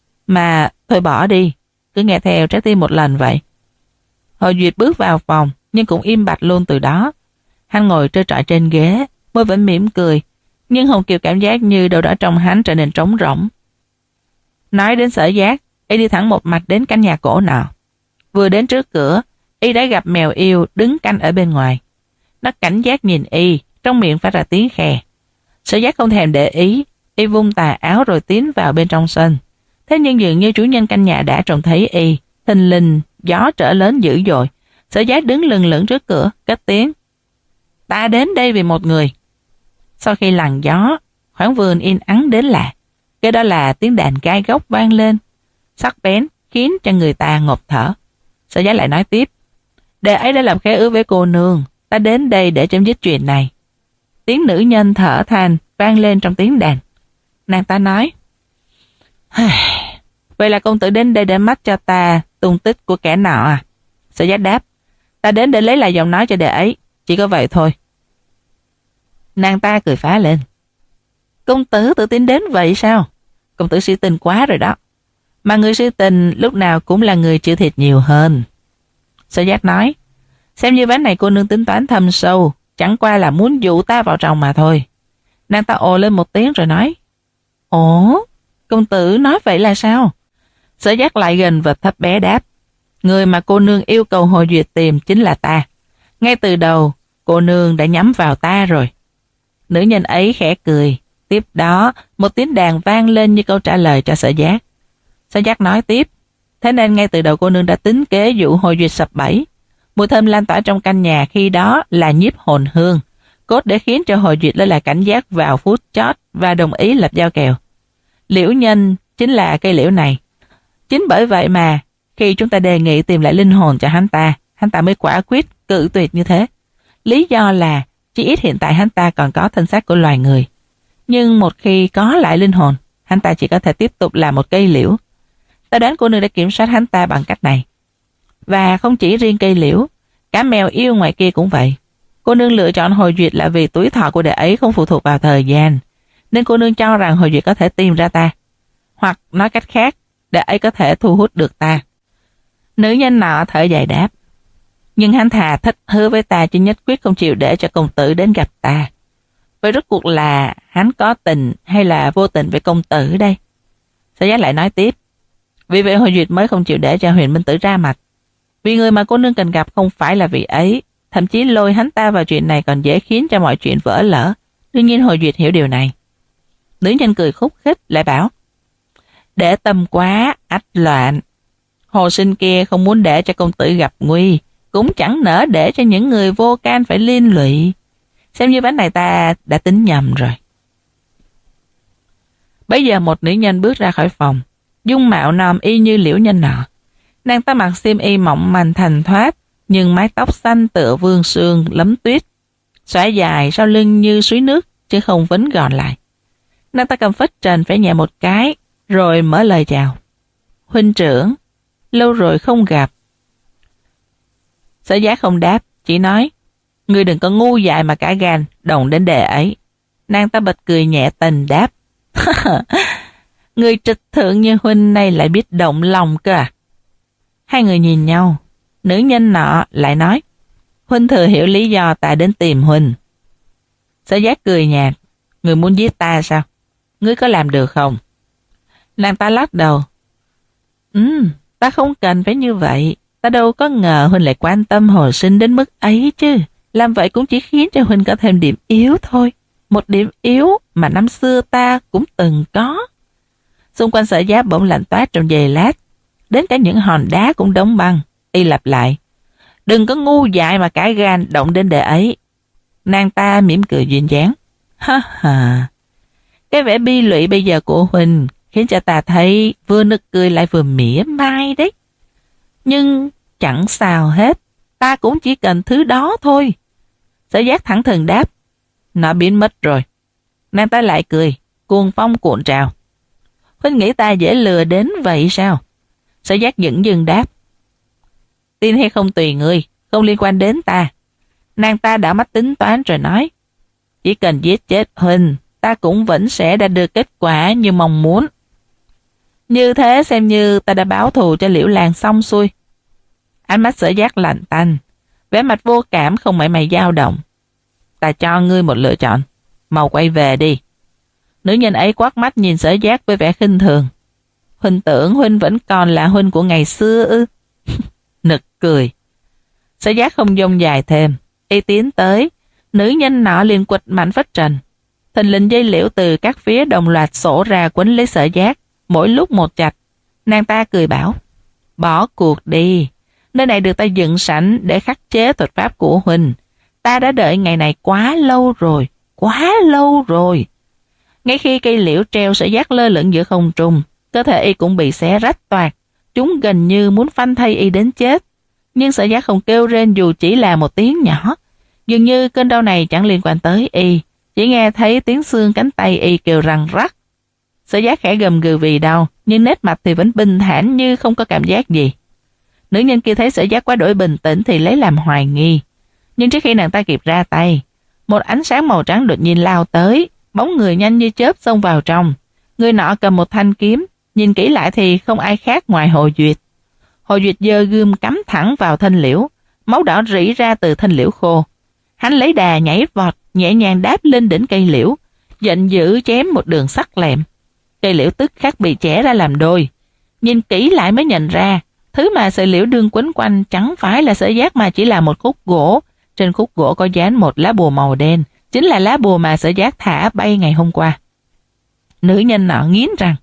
mà thôi bỏ đi, cứ nghe theo trái tim một lần vậy. Hồi Duyệt bước vào phòng, nhưng cũng im bặt luôn từ đó. Hắn ngồi trơ trọi trên ghế, môi vẫn mỉm cười, nhưng Hồng Kiều cảm giác như đâu đó trong hắn trở nên trống rỗng. Nói đến Sở Giác, y đi thẳng một mạch đến căn nhà cổ nọ. Vừa đến trước cửa, y đã gặp mèo yêu đứng canh ở bên ngoài. Nó cảnh giác nhìn y, trong miệng phát ra tiếng khè. Sở Giác không thèm để ý, y vung tà áo rồi tiến vào bên trong sân. Thế nhưng dường như chủ nhân căn nhà đã trông thấy y, thình lình gió trở lớn dữ dội. Sở Giác đứng lừng lững trước cửa, cất tiếng: "Ta đến đây vì một người." Sau khi làn gió, khoảng vườn yên ắng đến lạ. Cái đó là tiếng đàn gai góc vang lên, sắc bén khiến cho người ta ngộp thở. Sở Giác lại nói tiếp: "Đệ ấy đã làm khế ước với cô nương, ta đến đây để chấm dứt chuyện này." Tiếng nữ nhân thở than vang lên trong tiếng đàn. Nàng ta nói: "Vậy là công tử đến đây để mách cho ta tung tích của kẻ nọ à?" Sở Giác đáp: "Ta đến để lấy lại giọng nói cho đệ ấy, chỉ có vậy thôi." Nàng ta cười phá lên: "Công tử tự tin đến vậy sao? Công tử si tình quá rồi đó. Mà người si tình lúc nào cũng là người chịu thiệt nhiều hơn." Sở Giác nói: "Xem như ván này cô nương tính toán thâm sâu, chẳng qua là muốn dụ ta vào trong mà thôi." Nàng ta ồ lên một tiếng rồi nói: "Ồ, công tử nói vậy là sao?" Sở Giác lại gần và thấp bé đáp: "Người mà cô nương yêu cầu Hồ Duyệt tìm chính là ta. Ngay từ đầu, cô nương đã nhắm vào ta rồi." Nữ nhân ấy khẽ cười. Tiếp đó, một tiếng đàn vang lên như câu trả lời cho Sở Giác. Sở Giác nói tiếp: "Thế nên ngay từ đầu cô nương đã tính kế dụ Hồ Duyệt sập bẫy. Mùi thơm lan tỏa trong căn nhà khi đó là nhiếp hồn hương, cốt để khiến cho Hồ Duyệt lấy lại cảnh giác vào phút chót và đồng ý lập giao kèo. Liễu nhân chính là cây liễu này. Chính bởi vậy mà khi chúng ta đề nghị tìm lại linh hồn cho hắn ta, hắn ta mới quả quyết cự tuyệt như thế. Lý do là chỉ ít hiện tại hắn ta còn có thân xác của loài người. Nhưng một khi có lại linh hồn, hắn ta chỉ có thể tiếp tục là một cây liễu. Ta đoán cô nương đã kiểm soát hắn ta bằng cách này. Và không chỉ riêng cây liễu, cả mèo yêu ngoài kia cũng vậy. Cô nương lựa chọn Hồ Duyệt là vì tuổi thọ của đệ ấy không phụ thuộc vào thời gian, nên cô nương cho rằng Hồ Duyệt có thể tìm ra ta. Hoặc nói cách khác, đệ ấy có thể thu hút được ta." Nữ nhân nọ thở dài đáp: "Nhưng hắn thà thích hứa với ta chứ nhất quyết không chịu để cho công tử đến gặp ta. Vậy rốt cuộc là hắn có tình hay là vô tình với công tử đây?" Sở Giác lại nói tiếp: "Vì vậy Hồ Duyệt mới không chịu để cho Huyền Minh Tử ra mặt. Vì người mà cô nương cần gặp không phải là vị ấy, thậm chí lôi hắn ta vào chuyện này còn dễ khiến cho mọi chuyện vỡ lỡ. Đương nhiên Hồ Duyệt hiểu điều này." Nữ nhân cười khúc khích lại bảo: "Để tâm quá, ách loạn. Hồ sinh kia không muốn để cho công tử gặp nguy, cũng chẳng nỡ để cho những người vô can phải liên lụy. Xem như ván này ta đã tính nhầm rồi." Bây giờ một nữ nhân bước ra khỏi phòng, dung mạo nòm y như liễu nhân nọ. Nàng ta mặc xiêm y mỏng manh thành thoát, nhưng mái tóc xanh tựa vương sương lấm tuyết, xõa dài sau lưng như suối nước chứ không vấn gọn lại. Nàng ta cầm phất trần phải nhẹ một cái, rồi mở lời chào: "Huynh trưởng, lâu rồi không gặp." Sở Giác không đáp, chỉ nói: "Ngươi đừng có ngu dại mà cả gan động đến đề ấy." Nàng ta bật cười nhẹ tình đáp: "Người trịch thượng như huynh này lại biết động lòng cơ à?" Hai người nhìn nhau. Nữ nhân nọ lại nói: "Huynh thừa hiểu lý do ta đến tìm huynh." Sở Giác cười nhạt: "Người muốn giết ta sao? Ngươi có làm được không?" Nàng ta lắc đầu: "Ừ, ta không cần phải như vậy. Ta đâu có ngờ huynh lại quan tâm Hồ sinh đến mức ấy chứ. Làm vậy cũng chỉ khiến cho huynh có thêm điểm yếu thôi. Một điểm yếu mà năm xưa ta cũng từng có." Xung quanh Sở Giác bỗng lạnh toát trong giây lát, đến cả những hòn đá cũng đóng băng. Y lặp lại: "Đừng có ngu dại mà cả gan động đến đề ấy." Nàng ta mỉm cười duyên dáng: "Ha ha, cái vẻ bi lụy bây giờ của huynh khiến cho ta thấy vừa nực cười lại vừa mỉa mai đấy. Nhưng chẳng sao hết, ta cũng chỉ cần thứ đó thôi." Sở Giác thẳng thừng đáp: "Nó biến mất rồi." Nàng ta lại cười, cuồng phong cuộn trào: "Huynh nghĩ ta dễ lừa đến vậy sao?" Sở Giác dửng dưng đáp: "Tin hay không tùy ngươi, không liên quan đến ta." Nàng ta đã mắt tính toán rồi nói: "Chỉ cần giết chết huynh, ta cũng vẫn sẽ đạt được kết quả như mong muốn. Như thế xem như ta đã báo thù cho Liễu Làng xong xuôi." Ánh mắt Sở Giác lạnh tanh, vẻ mặt vô cảm không mảy may dao động. Ta cho ngươi một lựa chọn, mau quay về đi. Nữ nhân ấy quát mắt nhìn Sở Giác với vẻ khinh thường. Huynh tưởng huynh vẫn còn là huynh của ngày xưa ư? Nực cười. Sở Giác không dông dài thêm, y tiến tới, nữ nhân nọ liền quịch mạnh phất trần. Thình lình dây liễu từ các phía đồng loạt sổ ra quấn lấy Sở Giác, mỗi lúc một chặt. Nàng ta cười bảo, bỏ cuộc đi, nơi này được ta dựng sẵn để khắc chế thuật pháp của huynh. Ta đã đợi ngày này quá lâu rồi, quá lâu rồi. Ngay khi cây liễu treo Sở Giác lơ lửng giữa không trung, cơ thể y cũng bị xé rách toạc, chúng gần như muốn phanh thây y đến chết. Nhưng Sở Giác không kêu rên dù chỉ là một tiếng nhỏ, dường như cơn đau này chẳng liên quan tới y, chỉ nghe thấy tiếng xương cánh tay y kêu răng rắc. Sở Giác khẽ gầm gừ vì đau, nhưng nét mặt thì vẫn bình thản như không có cảm giác gì. Nữ nhân kia thấy Sở Giác quá đổi bình tĩnh thì lấy làm hoài nghi. Nhưng trước khi nàng ta kịp ra tay, một ánh sáng màu trắng đột nhiên lao tới, bóng người nhanh như chớp xông vào trong. Người nọ cầm một thanh kiếm, nhìn kỹ lại thì không ai khác ngoài Hồ Duyệt. Hồ Duyệt giơ gươm cắm thẳng vào thanh liễu, máu đỏ rỉ ra từ thanh liễu khô. Hắn lấy đà nhảy vọt, nhẹ nhàng đáp lên đỉnh cây liễu, giận dữ chém một đường sắc lẹm. Cây liễu tức khắc bị chẻ ra làm đôi. Nhìn kỹ lại mới nhận ra, thứ mà sợi liễu đương quấn quanh chẳng phải là Sở Giác mà chỉ là một khúc gỗ. Trên khúc gỗ có dán một lá bùa màu đen, chính là lá bùa mà Sở Giác thả bay ngày hôm qua. Nữ nhân nọ nghiến răng,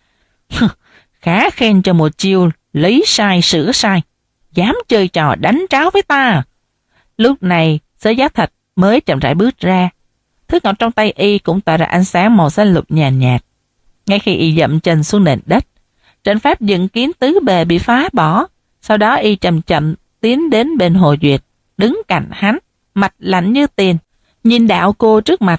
khá khen cho một chiêu lấy sai sửa sai, dám chơi trò đánh tráo với ta. Lúc này Sở Giác Thạch mới chậm rãi bước ra, thứ ngọc trong tay y cũng tỏa ra ánh sáng màu xanh lục nhàn nhạt, nhạt. Ngay khi y dậm chân xuống nền đất, trận pháp dựng kín tứ bề bị phá bỏ. Sau đó y chậm chậm tiến đến bên Hồ Duyệt, đứng cạnh hắn, mặt lạnh như tiền, nhìn đạo cô trước mặt.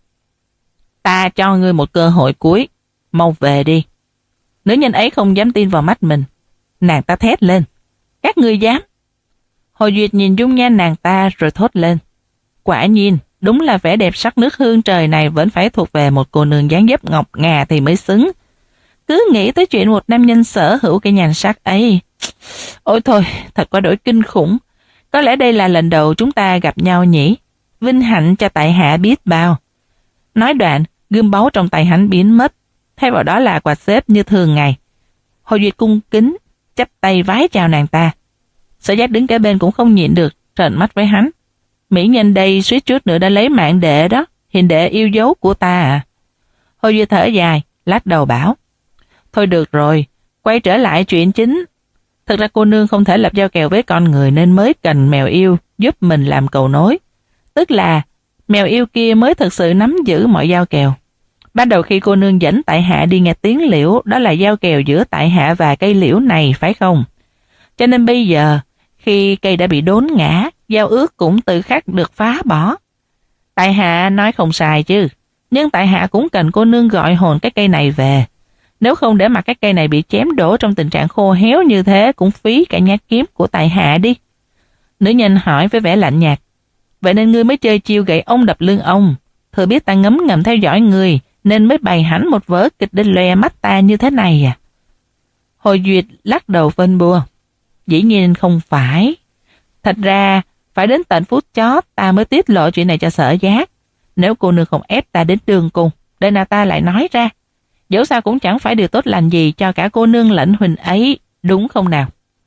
Ta cho ngươi một cơ hội cuối, mau về đi. Nữ nhân ấy không dám tin vào mắt mình. Nàng ta thét lên, các ngươi dám? Hồ Duyệt nhìn dung nhan nàng ta rồi thốt lên, quả nhiên, đúng là vẻ đẹp sắc nước hương trời này vẫn phải thuộc về một cô nương dáng dấp ngọc ngà thì mới xứng. Cứ nghĩ tới chuyện một nam nhân sở hữu cái nhan sắc ấy. Ôi thôi, thật quá đổi kinh khủng. Có lẽ đây là lần đầu chúng ta gặp nhau nhỉ? Vinh hạnh cho tại hạ biết bao. Nói đoạn, gươm báu trong tay hắn biến mất, thay vào đó là quạt xếp như thường ngày. Hồ Duyệt cung kính, chắp tay vái chào nàng ta. Sở Giác đứng kế bên cũng không nhịn được, trợn mắt với hắn. Mỹ nhân đây suýt chút nữa đã lấy mạng đệ đó, hiền đệ yêu dấu của ta à? Hồ Duyệt thở dài, lắc đầu bảo, thôi được rồi, quay trở lại chuyện chính. Thật ra cô nương không thể lập giao kèo với con người nên mới cần mèo yêu giúp mình làm cầu nối. Tức là mèo yêu kia mới thực sự nắm giữ mọi giao kèo. Ban đầu khi cô nương dẫn tại hạ đi nghe tiếng liễu, đó là giao kèo giữa tại hạ và cây liễu này phải không? Cho nên bây giờ, khi cây đã bị đốn ngã, giao ước cũng tự khắc được phá bỏ. Tại hạ nói không sai chứ, nhưng tại hạ cũng cần cô nương gọi hồn cái cây này về. Nếu không để mặc cái cây này bị chém đổ trong tình trạng khô héo như thế cũng phí cả nhát kiếm của tại hạ đi. Nữ nhân hỏi với vẻ lạnh nhạt, vậy nên ngươi mới chơi chiêu gậy ông đập lưng ông. Thừa biết ta ngấm ngầm theo dõi ngươi nên mới bày hẳn một vở kịch để lòe mắt ta như thế này à? Hồ Duyệt lắc đầu phên bua, dĩ nhiên không phải. Thật ra phải đến tận phút chót ta mới tiết lộ chuyện này cho Sở Giác. Nếu cô nương không ép ta đến đường cùng, để nào ta lại nói ra. Dẫu sao cũng chẳng phải điều tốt lành gì cho cả cô nương lẫn huynh ấy, đúng không nào?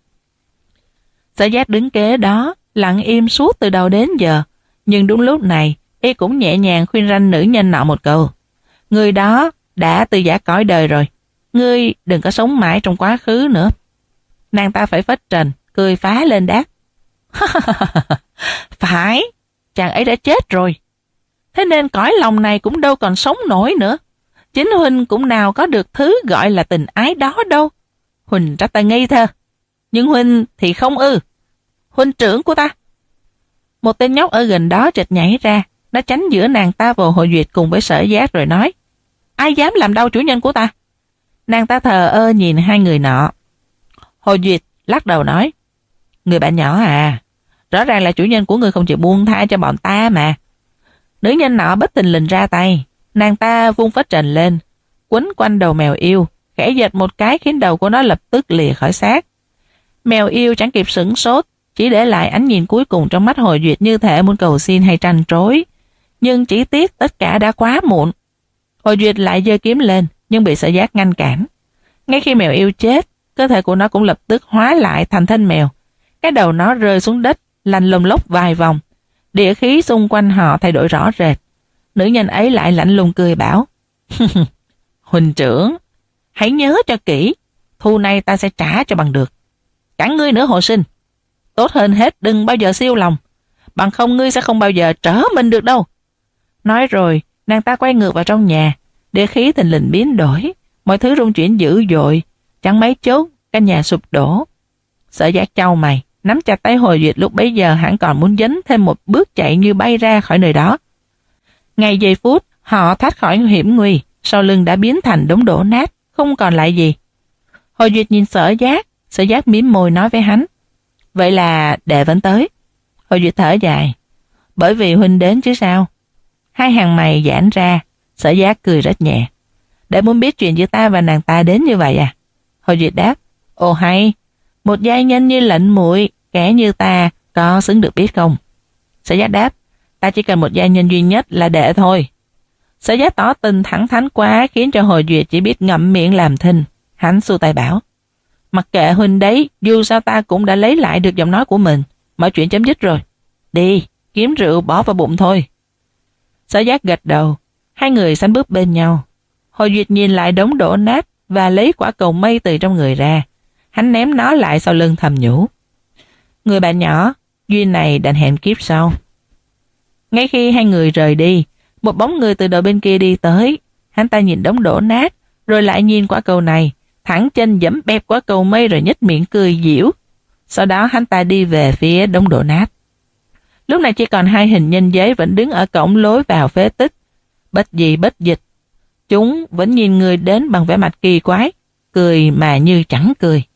Sở Giác đứng kế đó, lặng im suốt từ đầu đến giờ. Nhưng đúng lúc này, y cũng nhẹ nhàng khuyên răn nữ nhân nọ một câu. Người đó đã từ giả cõi đời rồi. Ngươi đừng có sống mãi trong quá khứ nữa. Nàng ta phải phất trần, cười phá lên đáp. Phải, chàng ấy đã chết rồi. Thế nên cõi lòng này cũng đâu còn sống nổi nữa. Chính huynh cũng nào có được thứ gọi là tình ái đó đâu. Huynh trách ta ngây thơ. Nhưng huynh thì không ư. Huynh trưởng của ta. Một tên nhóc ở gần đó chợt nhảy ra. Nó tránh giữa nàng ta và Hồ Duyệt cùng với Sở Giác rồi nói, ai dám làm đau chủ nhân của ta? Nàng ta thờ ơ nhìn hai người nọ. Hồ Duyệt lắc đầu nói, người bạn nhỏ à, rõ ràng là chủ nhân của người không chịu buông tha cho bọn ta mà. Nữ nhân nọ bất thình lình ra tay. Nàng ta vung phất trần lên, quấn quanh đầu mèo yêu, khẽ giật một cái khiến đầu của nó lập tức lìa khỏi xác. Mèo yêu chẳng kịp sửng sốt, chỉ để lại ánh nhìn cuối cùng trong mắt Hồ Duyệt như thể muốn cầu xin hay trăn trối. Nhưng chỉ tiếc tất cả đã quá muộn. Hồ Duyệt lại giơ kiếm lên, nhưng bị Sở Giác ngăn cản. Ngay khi mèo yêu chết, cơ thể của nó cũng lập tức hóa lại thành thân mèo. Cái đầu nó rơi xuống đất, lăn lông lốc vài vòng. Địa khí xung quanh họ thay đổi rõ rệt. Nữ nhân ấy lại lạnh lùng cười bảo: Huynh trưởng, hãy nhớ cho kỹ, thù này ta sẽ trả cho bằng được. Cả ngươi nữa Hồ Sinh, tốt hơn hết đừng bao giờ siêu lòng, bằng không ngươi sẽ không bao giờ trở mình được đâu. Nói rồi, nàng ta quay ngược vào trong nhà. Địa khí thình lình biến đổi, mọi thứ rung chuyển dữ dội. Chẳng mấy chốc, căn nhà sụp đổ. Sở Giác chau mày, nắm chặt tay Hồ Duyệt lúc bấy giờ hẳn còn muốn dấn thêm một bước chạy như bay ra khỏi nơi đó. Ngày giây phút, họ thoát khỏi hiểm nguy, sau lưng đã biến thành đống đổ nát, không còn lại gì. Hồ Duyệt nhìn Sở Giác, Sở Giác mím môi nói với hắn: Vậy là đệ vẫn tới. Hồ Duyệt thở dài: Bởi vì huynh đến chứ sao. Hai hàng mày giãn ra, Sở Giác cười rất nhẹ: Để muốn biết chuyện giữa ta và nàng ta đến như vậy à? Hồ Duyệt đáp: Ồ hay, một giai nhân như lệnh muội, kẻ như ta có xứng được biết không? Sở Giác đáp: Ta chỉ cần một giai nhân duy nhất là đệ thôi. Sở Giác tỏ tình thẳng thắn quá, khiến cho Hồ Duyệt chỉ biết ngậm miệng làm thinh. Hắn xua tay bảo: Mặc kệ huynh đấy, dù sao ta cũng đã lấy lại được giọng nói của mình, mọi chuyện chấm dứt rồi. Đi, kiếm rượu bỏ vào bụng thôi. Sở Giác gật đầu, hai người sánh bước bên nhau. Hồ Duyệt nhìn lại đống đổ nát và lấy quả cầu mây từ trong người ra. Hắn ném nó lại sau lưng thầm nhủ: Người bạn nhỏ, duyên này đành hẹn kiếp sau. Ngay khi hai người rời đi, một bóng người từ đầu bên kia đi tới. Hắn ta nhìn đống đổ nát, rồi lại nhìn quả cầu này, thẳng chân giẫm bẹp quả cầu mây rồi nhếch miệng cười giễu. Sau đó hắn ta đi về phía đống đổ nát. Lúc này chỉ còn hai hình nhân giấy vẫn đứng ở cổng lối vào phế tích. Bất gì bất dịch, chúng vẫn nhìn người đến bằng vẻ mặt kỳ quái, cười mà như chẳng cười.